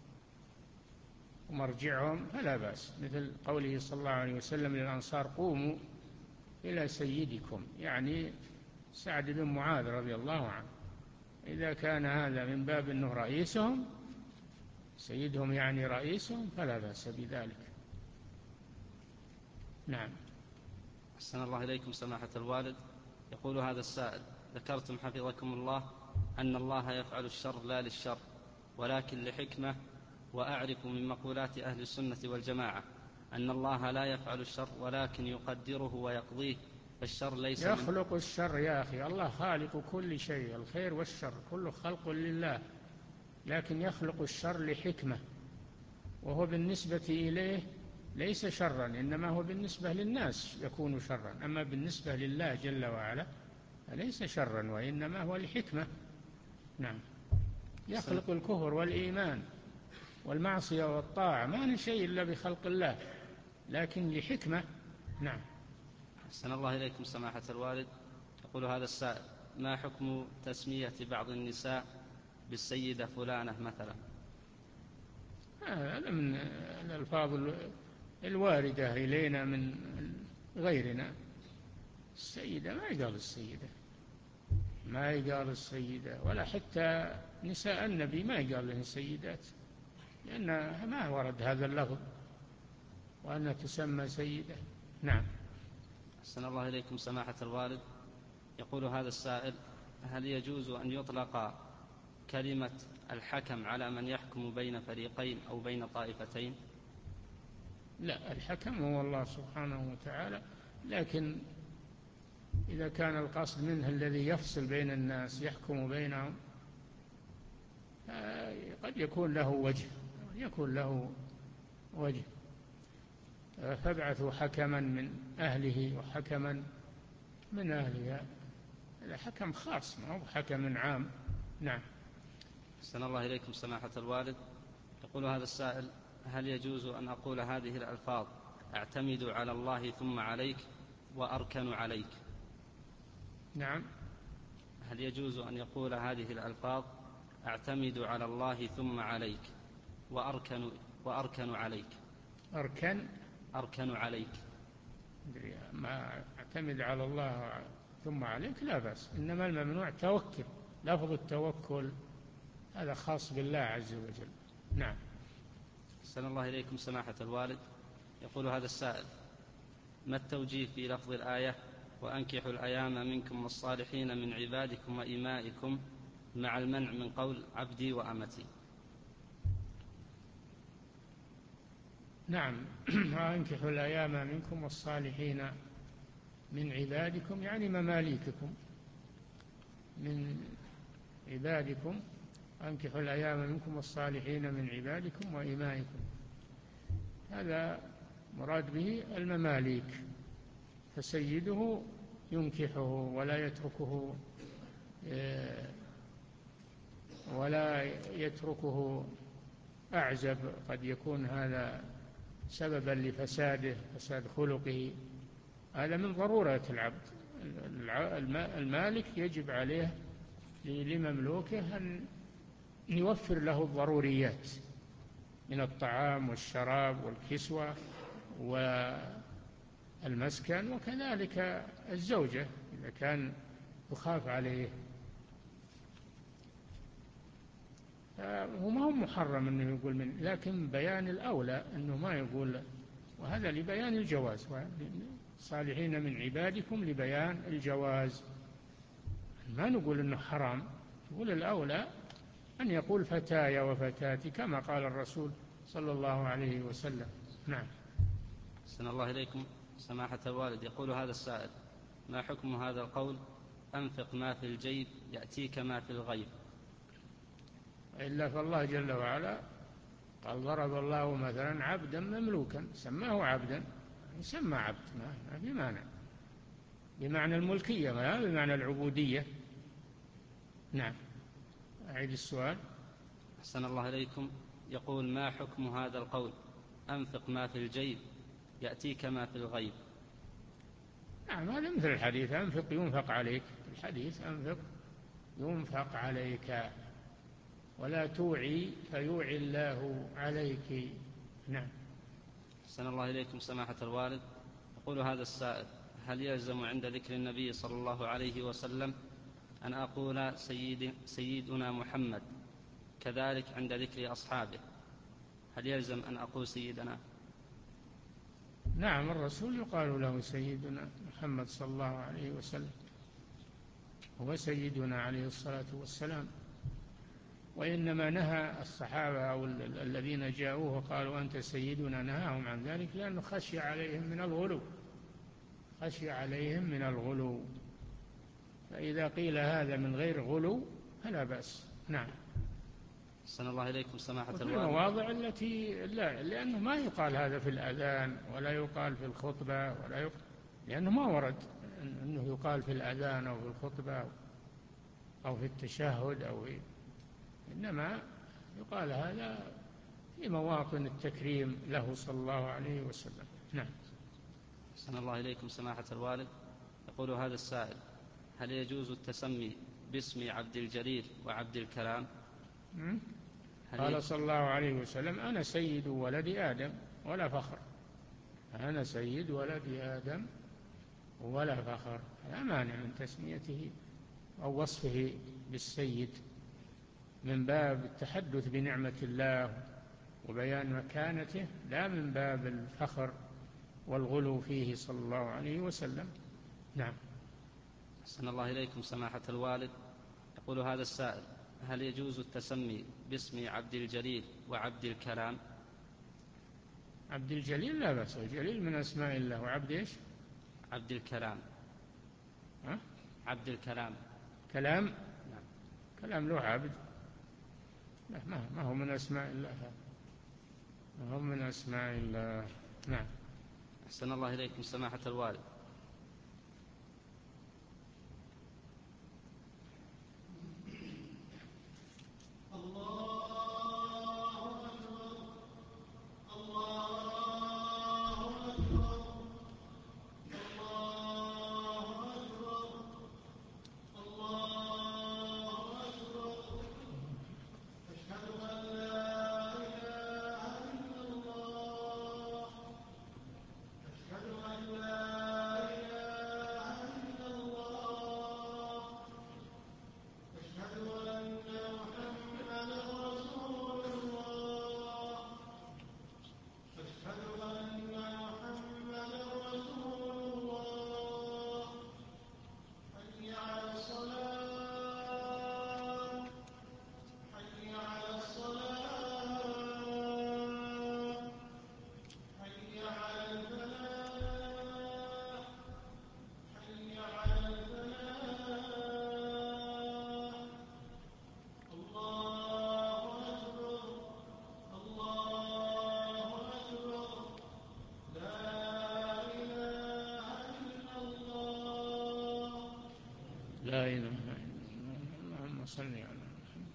ومرجعهم فلا بأس، مثل قوله صلى الله عليه وسلم للأنصار قوموا إلى سيدكم، يعني سعد بن معاذ رضي الله عنه. إذا كان هذا من باب أنه رئيسهم سيدهم يعني رئيسهم فلا بأس بذلك. نعم. أحسن الله إليكم سماحة الوالد. يقول هذا السائل ذكرتم حفظكم الله أن الله يفعل الشر لا للشر ولكن لحكمة، وأعرف من مقولات أهل السنة والجماعة أن الله لا يفعل الشر ولكن يقدره ويقضيه، فالشر ليس يخلق الشر يا أخي، الله خالق كل شيء، الخير والشر كله خلق لله، لكن يخلق الشر لحكمة، وهو بالنسبة إليه ليس شرا، إنما هو بالنسبة للناس يكون شرا، أما بالنسبة لله جل وعلا فليس شرا وإنما هو لحكمة. نعم. يخلق الكفر والإيمان والمعصية والطاعة، ما من شيء إلا بخلق الله لكن لحكمة. نعم. أحسن الله إليكم سماحة الوالد. يقول هذا السائل ما حكم تسمية بعض النساء بالسيدة فلانة مثلا؟ هذا من الألفاظ الواردة إلينا من غيرنا. السيدة ما يقال السيدة، ما يقال السيدة، ولا حتى نساء النبي ما يقال لهن سيدات، لأن ما ورد هذا اللفظ وأن تسمى سيدة. نعم. أحسن الله إليكم سماحة الوالد. يقول هذا السائل هل يجوز أن يطلق كلمة الحكم على من يحكم بين فريقين أو بين طائفتين؟ لا، الحكم هو الله سبحانه وتعالى، لكن إذا كان القصد منه الذي يفصل بين الناس يحكم بينهم قد يكون له وجه، يكون له وجه، فابعثوا حكما من أهله وحكما من أهلها، هذا حكم خاص ما هو حكم عام. نعم. أحسن الله إليكم سماحة الوالد. يقول هذا السائل هل يجوز أن أقول هذه الألفاظ أعتمد على الله ثم عليك وأركن عليك؟ نعم. هل يجوز أن يقول هذه الألفاظ أعتمد على الله ثم عليك وأركن, وأركن عليك؟ أركن أركن عليك. ما أعتمد على الله ثم عليك لا بأس، إنما الممنوع توكل، لفظ التوكل هذا خاص بالله عز وجل. نعم. أحسن الله إليكم سماحة الوالد. يقول هذا السائل ما التوجيه في لفظ الآية وأنكحوا الأيام منكم والصالحين من عبادكم وإمائكم مع المنع من قول عبدي وأمتي؟ نعم. وأنكحوا الأيام منكم والصالحين من عبادكم يعني مماليككم، من عبادكم، أنكحوا الأيام منكم والصالحين من عبادكم وإمائكم، هذا مراد به المماليك، فسيده ينكحه ولا يتركه ولا يتركه أعزب، قد يكون هذا سببا لفساده، فساد خلقه. هذا من ضرورة العبد. المالك يجب عليه لمملوكه أن يوفر له الضروريات من الطعام والشراب والكسوة والمسكن، وكذلك الزوجة إذا كان يخاف عليه. وما هو محرم أنه يقول من، لكن بيان الأولى أنه ما يقول، وهذا لبيان الجواز، صالحين من عبادكم لبيان الجواز. ما نقول أنه حرام، نقول الأولى أن يقول فتاي وفتاتي كما قال الرسول صلى الله عليه وسلم. نعم. أحسن الله إليكم سماحة الوالد. يقول هذا السائل: ما حكم هذا القول: أنفق ما في الجيب يأتيك ما في الغيب؟ إلا فالله جل وعلا قال: ضرب الله مثلا عبدا مملوكا، سماه عبدا، يسمى عبد، ما في معنى، بمعنى الملكية ما بمعنى العبودية. نعم. أعيد السؤال. أحسن الله إليكم. يقول: ما حكم هذا القول: أنفق ما في الجيب يأتيك ما في الغيب؟ نعم، هذا مثل الحديث: أنفق ينفق عليك. الحديث: أنفق ينفق عليك، ولا توعي فيوعي الله عليك. نعم. أحسن الله إليكم سماحة الوالد. يقول هذا السائل: هل يلزم عند ذكر النبي صلى الله عليه وسلم أن أقول سيد سيدنا محمد، كذلك عند ذكر أصحابه هل يلزم أن أقول سيدنا؟ نعم، الرسول يقال له سيدنا محمد صلى الله عليه وسلم، هو سيدنا عليه الصلاة والسلام. وإنما نهى الصحابة أو الذين جاءوه قالوا أنت سيدنا، نهاهم عن ذلك لأنه خشي عليهم من الغلو، خشي عليهم من الغلو. فإذا قيل هذا من غير غلو فلا بأس. نعم. أحسن الله إليكم سماحة الوالد. وفي المواضع التي لا، لأنه ما يقال هذا في الأذان ولا يقال في الخطبة ولا يقال، لأنه ما ورد أنه يقال في الأذان أو في الخطبة أو في التشهد أو في، إنما يقال هذا في مواطن التكريم له صلى الله عليه وسلم. نعم. أحسن الله إليكم سماحة الوالد. يقول هذا السائل: هل يجوز التسمي باسم عبد الجليل وعبد الكلام؟ قال صلى الله عليه وسلم: أنا سيد ولد آدم ولا فخر. أنا سيد ولد آدم ولا فخر، لا مانع من تسميته أو وصفه بالسيد من باب التحدث بنعمة الله وبيان مكانته، لا من باب الفخر والغلو فيه صلى الله عليه وسلم. نعم. أحسن الله إليكم سماحة الوالد. يقول هذا السائل: هل يجوز التسمي باسم عبد الجليل وعبد الكلام؟ عبد الجليل لا بأس، الجليل من أسماء الله. وعبد إيش؟ عبد الكلام. ها؟ عبد الكلام. كلام؟ نعم. كلام له عبد؟ لا، ما هو من أسماء الله، ما هو من أسماء الله. نعم. أحسن الله إليكم سماحة الوالد. لا إله إلا الله صل على محمد.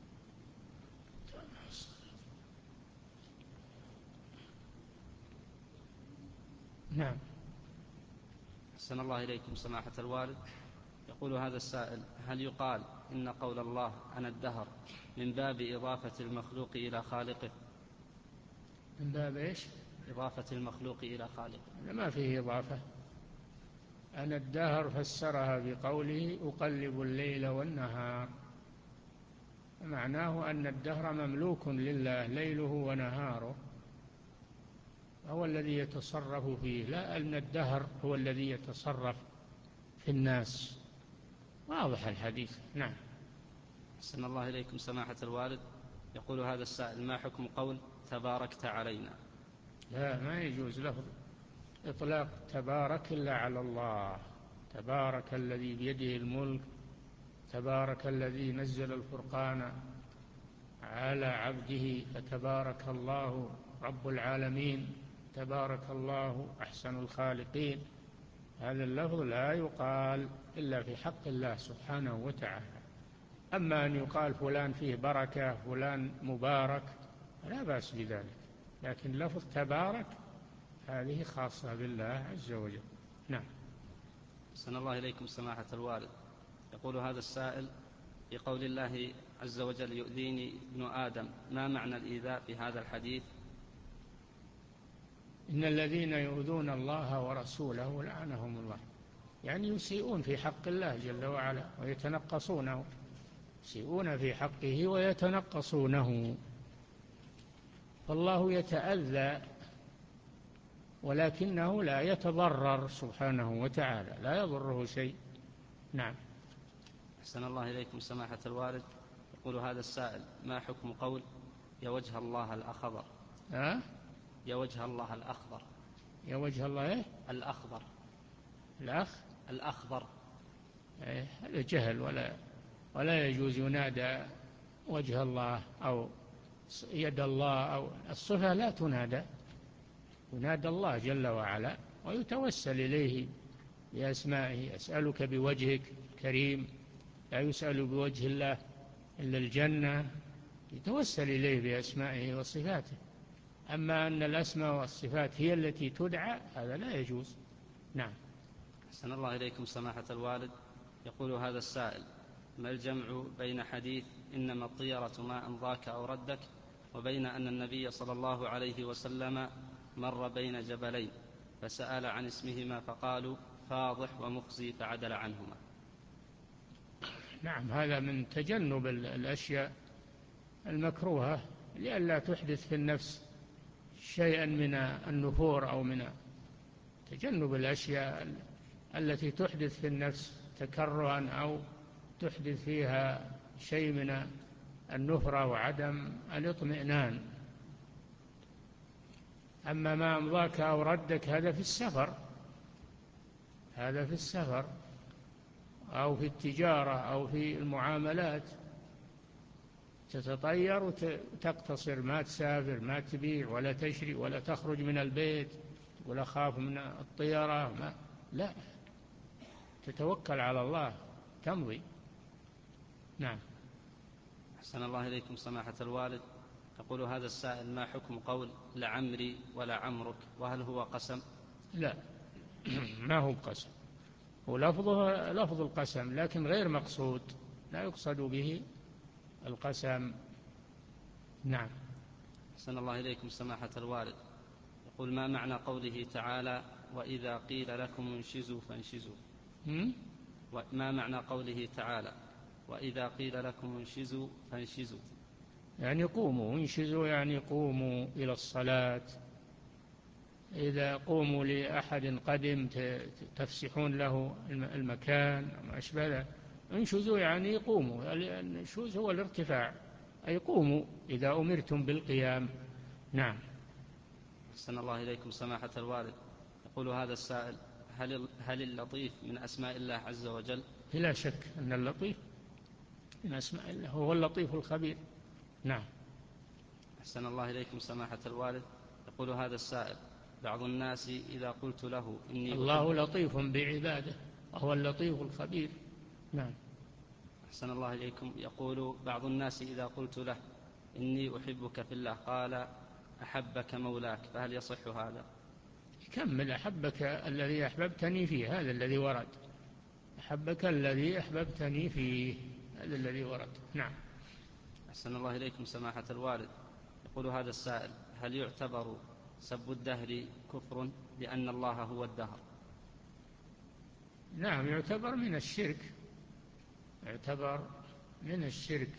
نعم. أحسن الله إليكم سماحة الوالد. يقول هذا السائل: هل يقال إن قول الله أنا الدهر من باب إضافة المخلوق إلى خالقه؟ من باب إيش؟ إضافة المخلوق إلى خالقه. ما فيه إضافة. أنا الدهر فسرها بقوله أقلب الليل والنهار، معناه أن الدهر مملوك لله ليله ونهاره، هو الذي يتصرف فيه، لا أن الدهر هو الذي يتصرف في الناس. واضح الحديث. نعم. أحسن الله إليكم سماحة الوالد. يقول هذا السائل: ما حكم قول تباركت علينا؟ لا، ما يجوز لفظ إطلاق تبارك إلا على الله. تبارك الذي بيده الملك، تبارك الذي نزل الفرقان على عبده، فتبارك الله رب العالمين، تبارك الله أحسن الخالقين. هذا اللفظ لا يقال إلا في حق الله سبحانه وتعالى. أما أن يقال فلان فيه بركة، فلان مبارك، لا بأس بذلك، لكن لفظ تبارك هذه خاصة بالله عز وجل. نعم. أحسن الله إليكم سماحة الوالد. يقول هذا السائل: في قول الله عز وجل يؤذيني ابن آدم، ما معنى الإيذاء في هذا الحديث؟ إن الذين يؤذون الله ورسوله لعنهم الله، يعني يسيئون في حق الله جل وعلا ويتنقصونه، يسيئون في حقه ويتنقصونه، فالله يتأذى ولكنه لا يتضرر سبحانه وتعالى، لا يضره شيء. نعم. أحسن الله إليكم سماحة الوالد. يقول هذا السائل: ما حكم قول يا وجه الله الأخضر؟ ها؟ يا وجه الله الأخضر. يا وجه الله إيه؟ الأخضر. الأخ الأخضر. إيه، هذا جهل، ولا ولا يجوز ينادى وجه الله أو يد الله، أو الصفة لا تنادى، ينادى الله جل وعلا ويتوسل إليه بأسمائه. أسألك بوجهك الكريم، لا يسأل بوجه الله إلا الجنة، يتوسل إليه بأسمائه وصفاته. أما أن الأسماء والصفات هي التي تدعى، هذا لا يجوز. نعم. أحسن الله إليكم سماحة الوالد. يقول هذا السائل: ما الجمع بين حديث إنما الطيرة ما أمضاك أو ردك، وبين أن النبي صلى الله عليه وسلم مر بين جبلين فسأل عن اسمهما فقالوا فاضح ومخزي فعدل عنهما؟ نعم، هذا من تجنب الأشياء المكروهة لئلا تحدث في النفس شيئا من النفور، أو من تجنب الأشياء التي تحدث في النفس تكرها أو تحدث فيها شيء من النفرة وعدم الاطمئنان. أما ما أمضاك أو ردك هذا في السفر، هذا في السفر أو في التجارة أو في المعاملات، تتطير وتقتصر، ما تسافر، ما تبيع ولا تشري ولا تخرج من البيت ولا خاف من الطيرة، ما لا، تتوكل على الله تمضي. نعم. أحسن الله إليكم سماحة الوالد. يقول هذا السائل: ما حكم قول لعمري ولا عمرك، وهل هو قسم؟ لا، ما هو قسم، ولفظه لفظ القسم لكن غير مقصود، لا يقصد به القسم. نعم. أحسن الله إليكم سماحة الوالد. يقول: ما معنى قوله تعالى وإذا قيل لكم انشزوا فانشزوا؟ ما معنى قوله تعالى وإذا قيل لكم انشزوا فانشزوا؟ يعني قوموا، انشزوا يعني قوموا إلى الصلاة. إذا قوموا لأحد قدم تفسحون له المكان ما أشبه، انشزوا يعني قوموا، النشوز هو الارتفاع، أي قوموا إذا أمرتم بالقيام. نعم. أحسن الله إليكم سماحة الوالد. يقول هذا السائل: هل هل اللطيف من أسماء الله عز وجل؟ لا شك أن اللطيف من أسماء الله، هو اللطيف الخبير. نعم. أحسن الله إليكم سماحة الوالد. يقول هذا السائل: بعض الناس إذا قلت له إني الله لطيف بعباده وهو اللطيف الخبير. نعم. أحسن الله إليكم. يقول بعض الناس إذا قلت له إني أحبك في الله قال أحبك مولاك، فهل يصح هذا؟ كمل أحبك الذي أحببتني فيه، هذا الذي ورد، أحبك الذي أحببتني فيه، هذا الذي ورد. نعم. أحسن الله إليكم سماحة الوالد. يقول هذا السائل: هل يعتبر سب الدهر كفر لأن الله هو الدهر؟ نعم، يعتبر من الشرك، يعتبر من الشرك.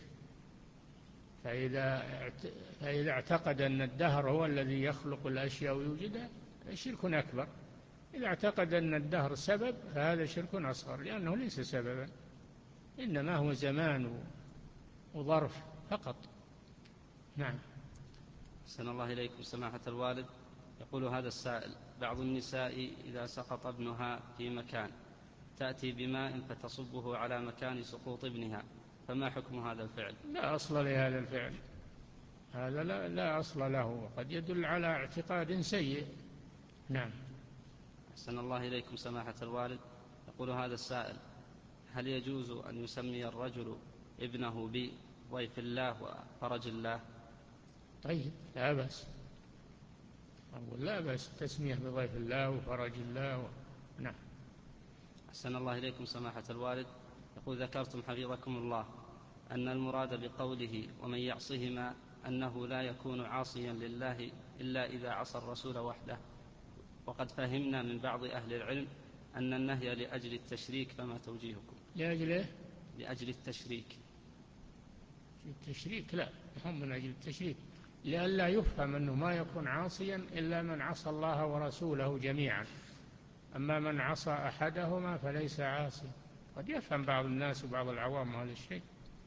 فإذا فإذا اعتقد أن الدهر هو الذي يخلق الأشياء ويوجدها شرك أكبر. إذا اعتقد أن الدهر سبب فهذا شرك أصغر، لأنه ليس سببا، إنما هو زمان وظرف فقط. نعم. أحسن الله إليكم سماحة الوالد. يقول هذا السائل: بعض النساء إذا سقط ابنها في مكان تأتي بماء فتصبه على مكان سقوط ابنها، فما حكم هذا الفعل؟ لا أصل لهذا الفعل، هذا لا, لا أصل له، وقد يدل على اعتقاد سيء. نعم. أحسن الله إليكم سماحة الوالد. يقول هذا السائل: هل يجوز أن يسمي الرجل ابنه بضيف الله وفرج الله؟ طيب، لا بأس، أقول لا بأس التسمية بضيف الله وفرج الله و... نعم. أحسن الله إليكم سماحة الوالد. يقول: ذكرتم حفظكم الله أن المراد بقوله ومن يعصهما أنه لا يكون عاصيا لله إلا إذا عصى الرسول وحده، وقد فهمنا من بعض أهل العلم أن النهي لأجل التشريك، فما توجيهكم؟ لأجل لأجل التشريك. التشريك لا، هم من أجل التشريك، لئلا يفهم أنه ما يكون عاصيا إلا من عصى الله ورسوله جميعا، أما من عصى أحدهما فليس عاصي. قد يفهم بعض الناس وبعض العوام هذا الشيء،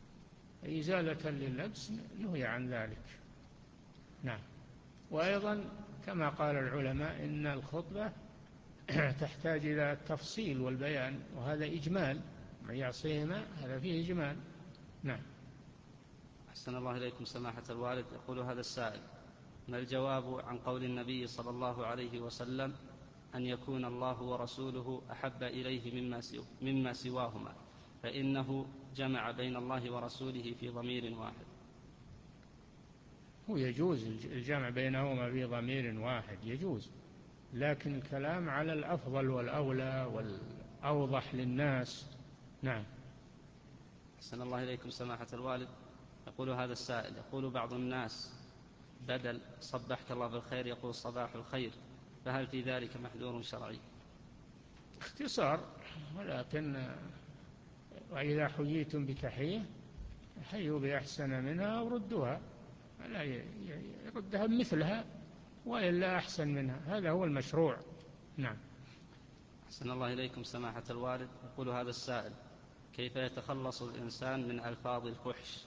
إزالة للنفس نهي عن ذلك. نعم. وأيضا كما قال العلماء إن الخطبة تحتاج إلى التفصيل والبيان، وهذا إجمال، من يعصيهما هذا فيه إجمال. نعم. أحسن الله إليكم سماحة الوالد. يقول هذا السائل: ما الجواب عن قول النبي صلى الله عليه وسلم أن يكون الله ورسوله أحب إليه مما, سو مما سواهما، فإنه جمع بين الله ورسوله في ضمير واحد؟ هو يجوز الجمع بينهما في ضمير واحد، يجوز، لكن الكلام على الأفضل والأولى والأوضح للناس. نعم. أحسن الله إليكم سماحة الوالد. يقول هذا السائل: يقول بعض الناس بدل صبحك الله بالخير يقول صباح الخير، فهل في ذلك محذور شرعي؟ اختصار، ولكن وإذا حييتم بتحية حيوا بأحسن منها أو ردوها، لا يردها مثلها وإلا أحسن منها، هذا هو المشروع. نعم. أحسن الله إليكم سماحة الوالد. يقول هذا السائل: كيف يتخلص الإنسان من ألفاظ الفحش؟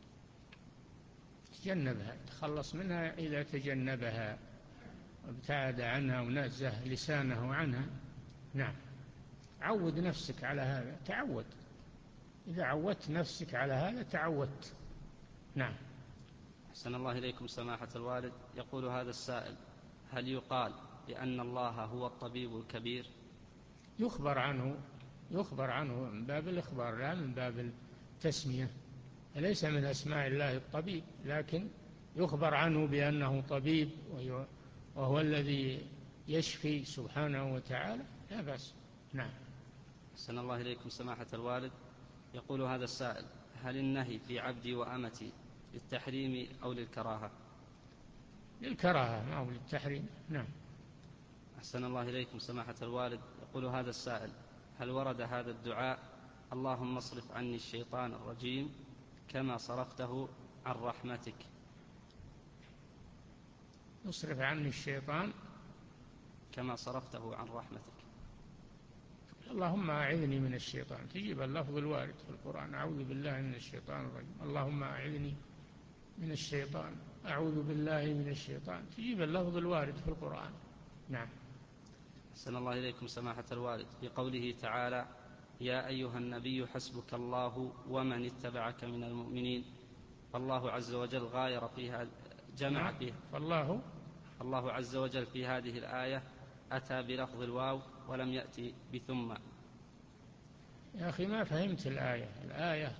تجنبها، تخلص منها إذا تجنبها وابتعد عنها ونزه لسانه عنها. نعم. عود نفسك على هذا، تعود، إذا عودت نفسك على هذا تعودت. نعم. أحسن الله إليكم سماحة الوالد. يقول هذا السائل: هل يقال بأن الله هو الطبيب الكبير؟ يخبر عنه، يخبر عنه من باب الإخبار لا من باب التسمية، ليس من أسماء الله الطبيب، لكن يخبر عنه بأنه طبيب وهو الذي يشفي سبحانه وتعالى، لا بأس. نعم. أحسن الله إليكم سماحة الوالد. يقول هذا السائل: هل النهي في عبدي وأمتي للتحريم أو للكراهة؟ للكراهة ما هو للتحريم. نعم. أحسن الله إليكم سماحة الوالد. يقول هذا السائل: هل ورد هذا الدعاء اللهم اصرف عني الشيطان الرجيم كما صرفته عن رحمتك؟ اصرف عني الشيطان كما صرفته عن رحمتك. اللهم أعذني من الشيطان، تجيب اللفظ الوارد في القرآن: أعوذ بالله من الشيطان الرجيم، اللهم أعذني من الشيطان، أعوذ بالله من الشيطان، تجيب اللفظ الوارد في القرآن. نعم. أحسن الله إليكم سماحة الوالد. في قوله تعالى: يا أيها النبي حسبك الله ومن اتبعك من المؤمنين، فالله عز وجل غاير فيها جمع فيها فالله الله عز وجل في هذه الآية أتى بلفظ الواو ولم يأتي بثم. يا أخي ما فهمت الآية الآية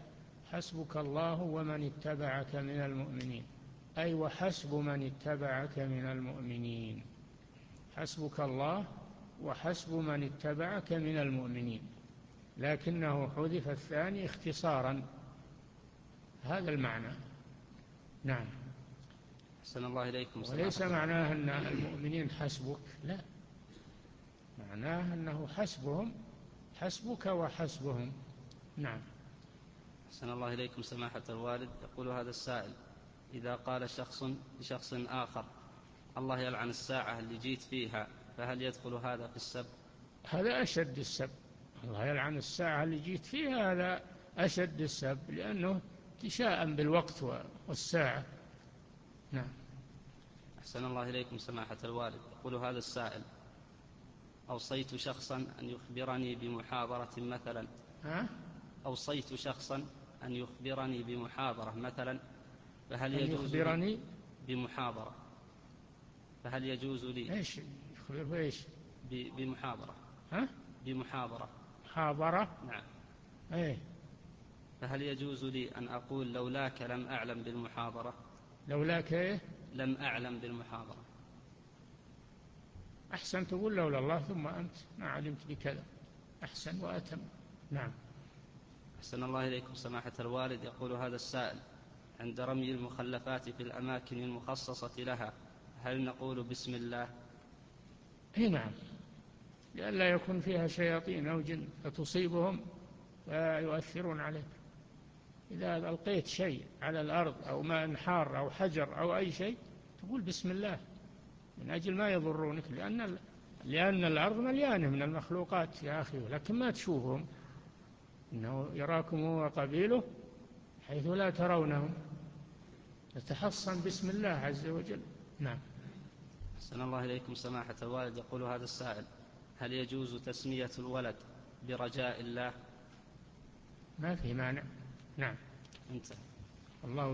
حسبك الله ومن اتبعك من المؤمنين، أي وحسب من اتبعك من المؤمنين. حسبك الله وحسب من اتبعك من المؤمنين، لكنه حذف الثاني اختصارا، هذا المعنى. نعم. أحسن الله إليكم. وليس معناه أن المؤمنين حسبك، لا، معناه أنه حسبهم، حسبك وحسبهم. نعم. أحسن الله إليكم سماحة الوالد. يقول هذا السائل: إذا قال شخص لشخص آخر الله يلعن الساعة اللي جيت فيها، فهل يدخل هذا في السب؟ هذا أشد السب. الله يلعن الساعة اللي جيت فيها، هذا أشد السب، لأنه تشاءم بالوقت والساعة. نعم. أحسن الله إليكم سماحة الوالد. يقول هذا السائل: أوصيت شخصا أن يخبرني بمحاضرة مثلا ها؟ أوصيت شخصا أن يخبرني بمحاضرة مثلا، فهل أن يجوز يخبرني لي بمحاضرة فهل يجوز لي إيش يخبر بإيش؟ بمحاضرة. ها؟ بمحاضرة. محاضرة. نعم. إيه. فهل يجوز لي أن أقول لولاك لم أعلم بالمحاضرة؟ لولاك إيه؟ لم أعلم بالمحاضرة. أحسن تقول لولا الله ثم أنت ما علمت بكذا، أحسن وأتم. نعم. أحسن الله إليكم سماحة الوالد. يقول هذا السائل: عند رمي المخلفات في الأماكن المخصصة لها هل نقول بسم الله؟ إيه نعم، لئلا يكون فيها شياطين أو جن فتصيبهم فيؤثرون عليك. إذا ألقيت شيء على الأرض أو ماء حار أو حجر أو أي شيء تقول بسم الله من أجل ما يضرونك، لأن لأن الأرض مليانة من المخلوقات يا أخي، لكن ما تشوفهم، إنه يراكم هو وقبيله حيث لا ترونهم، تتحصن بسم الله عز وجل. نعم. أحسن الله إليكم سماحة الوالد. يقول هذا السائل: هل يجوز تسمية الولد برجاء الله؟ ما في مانع. نعم. انتهى. الله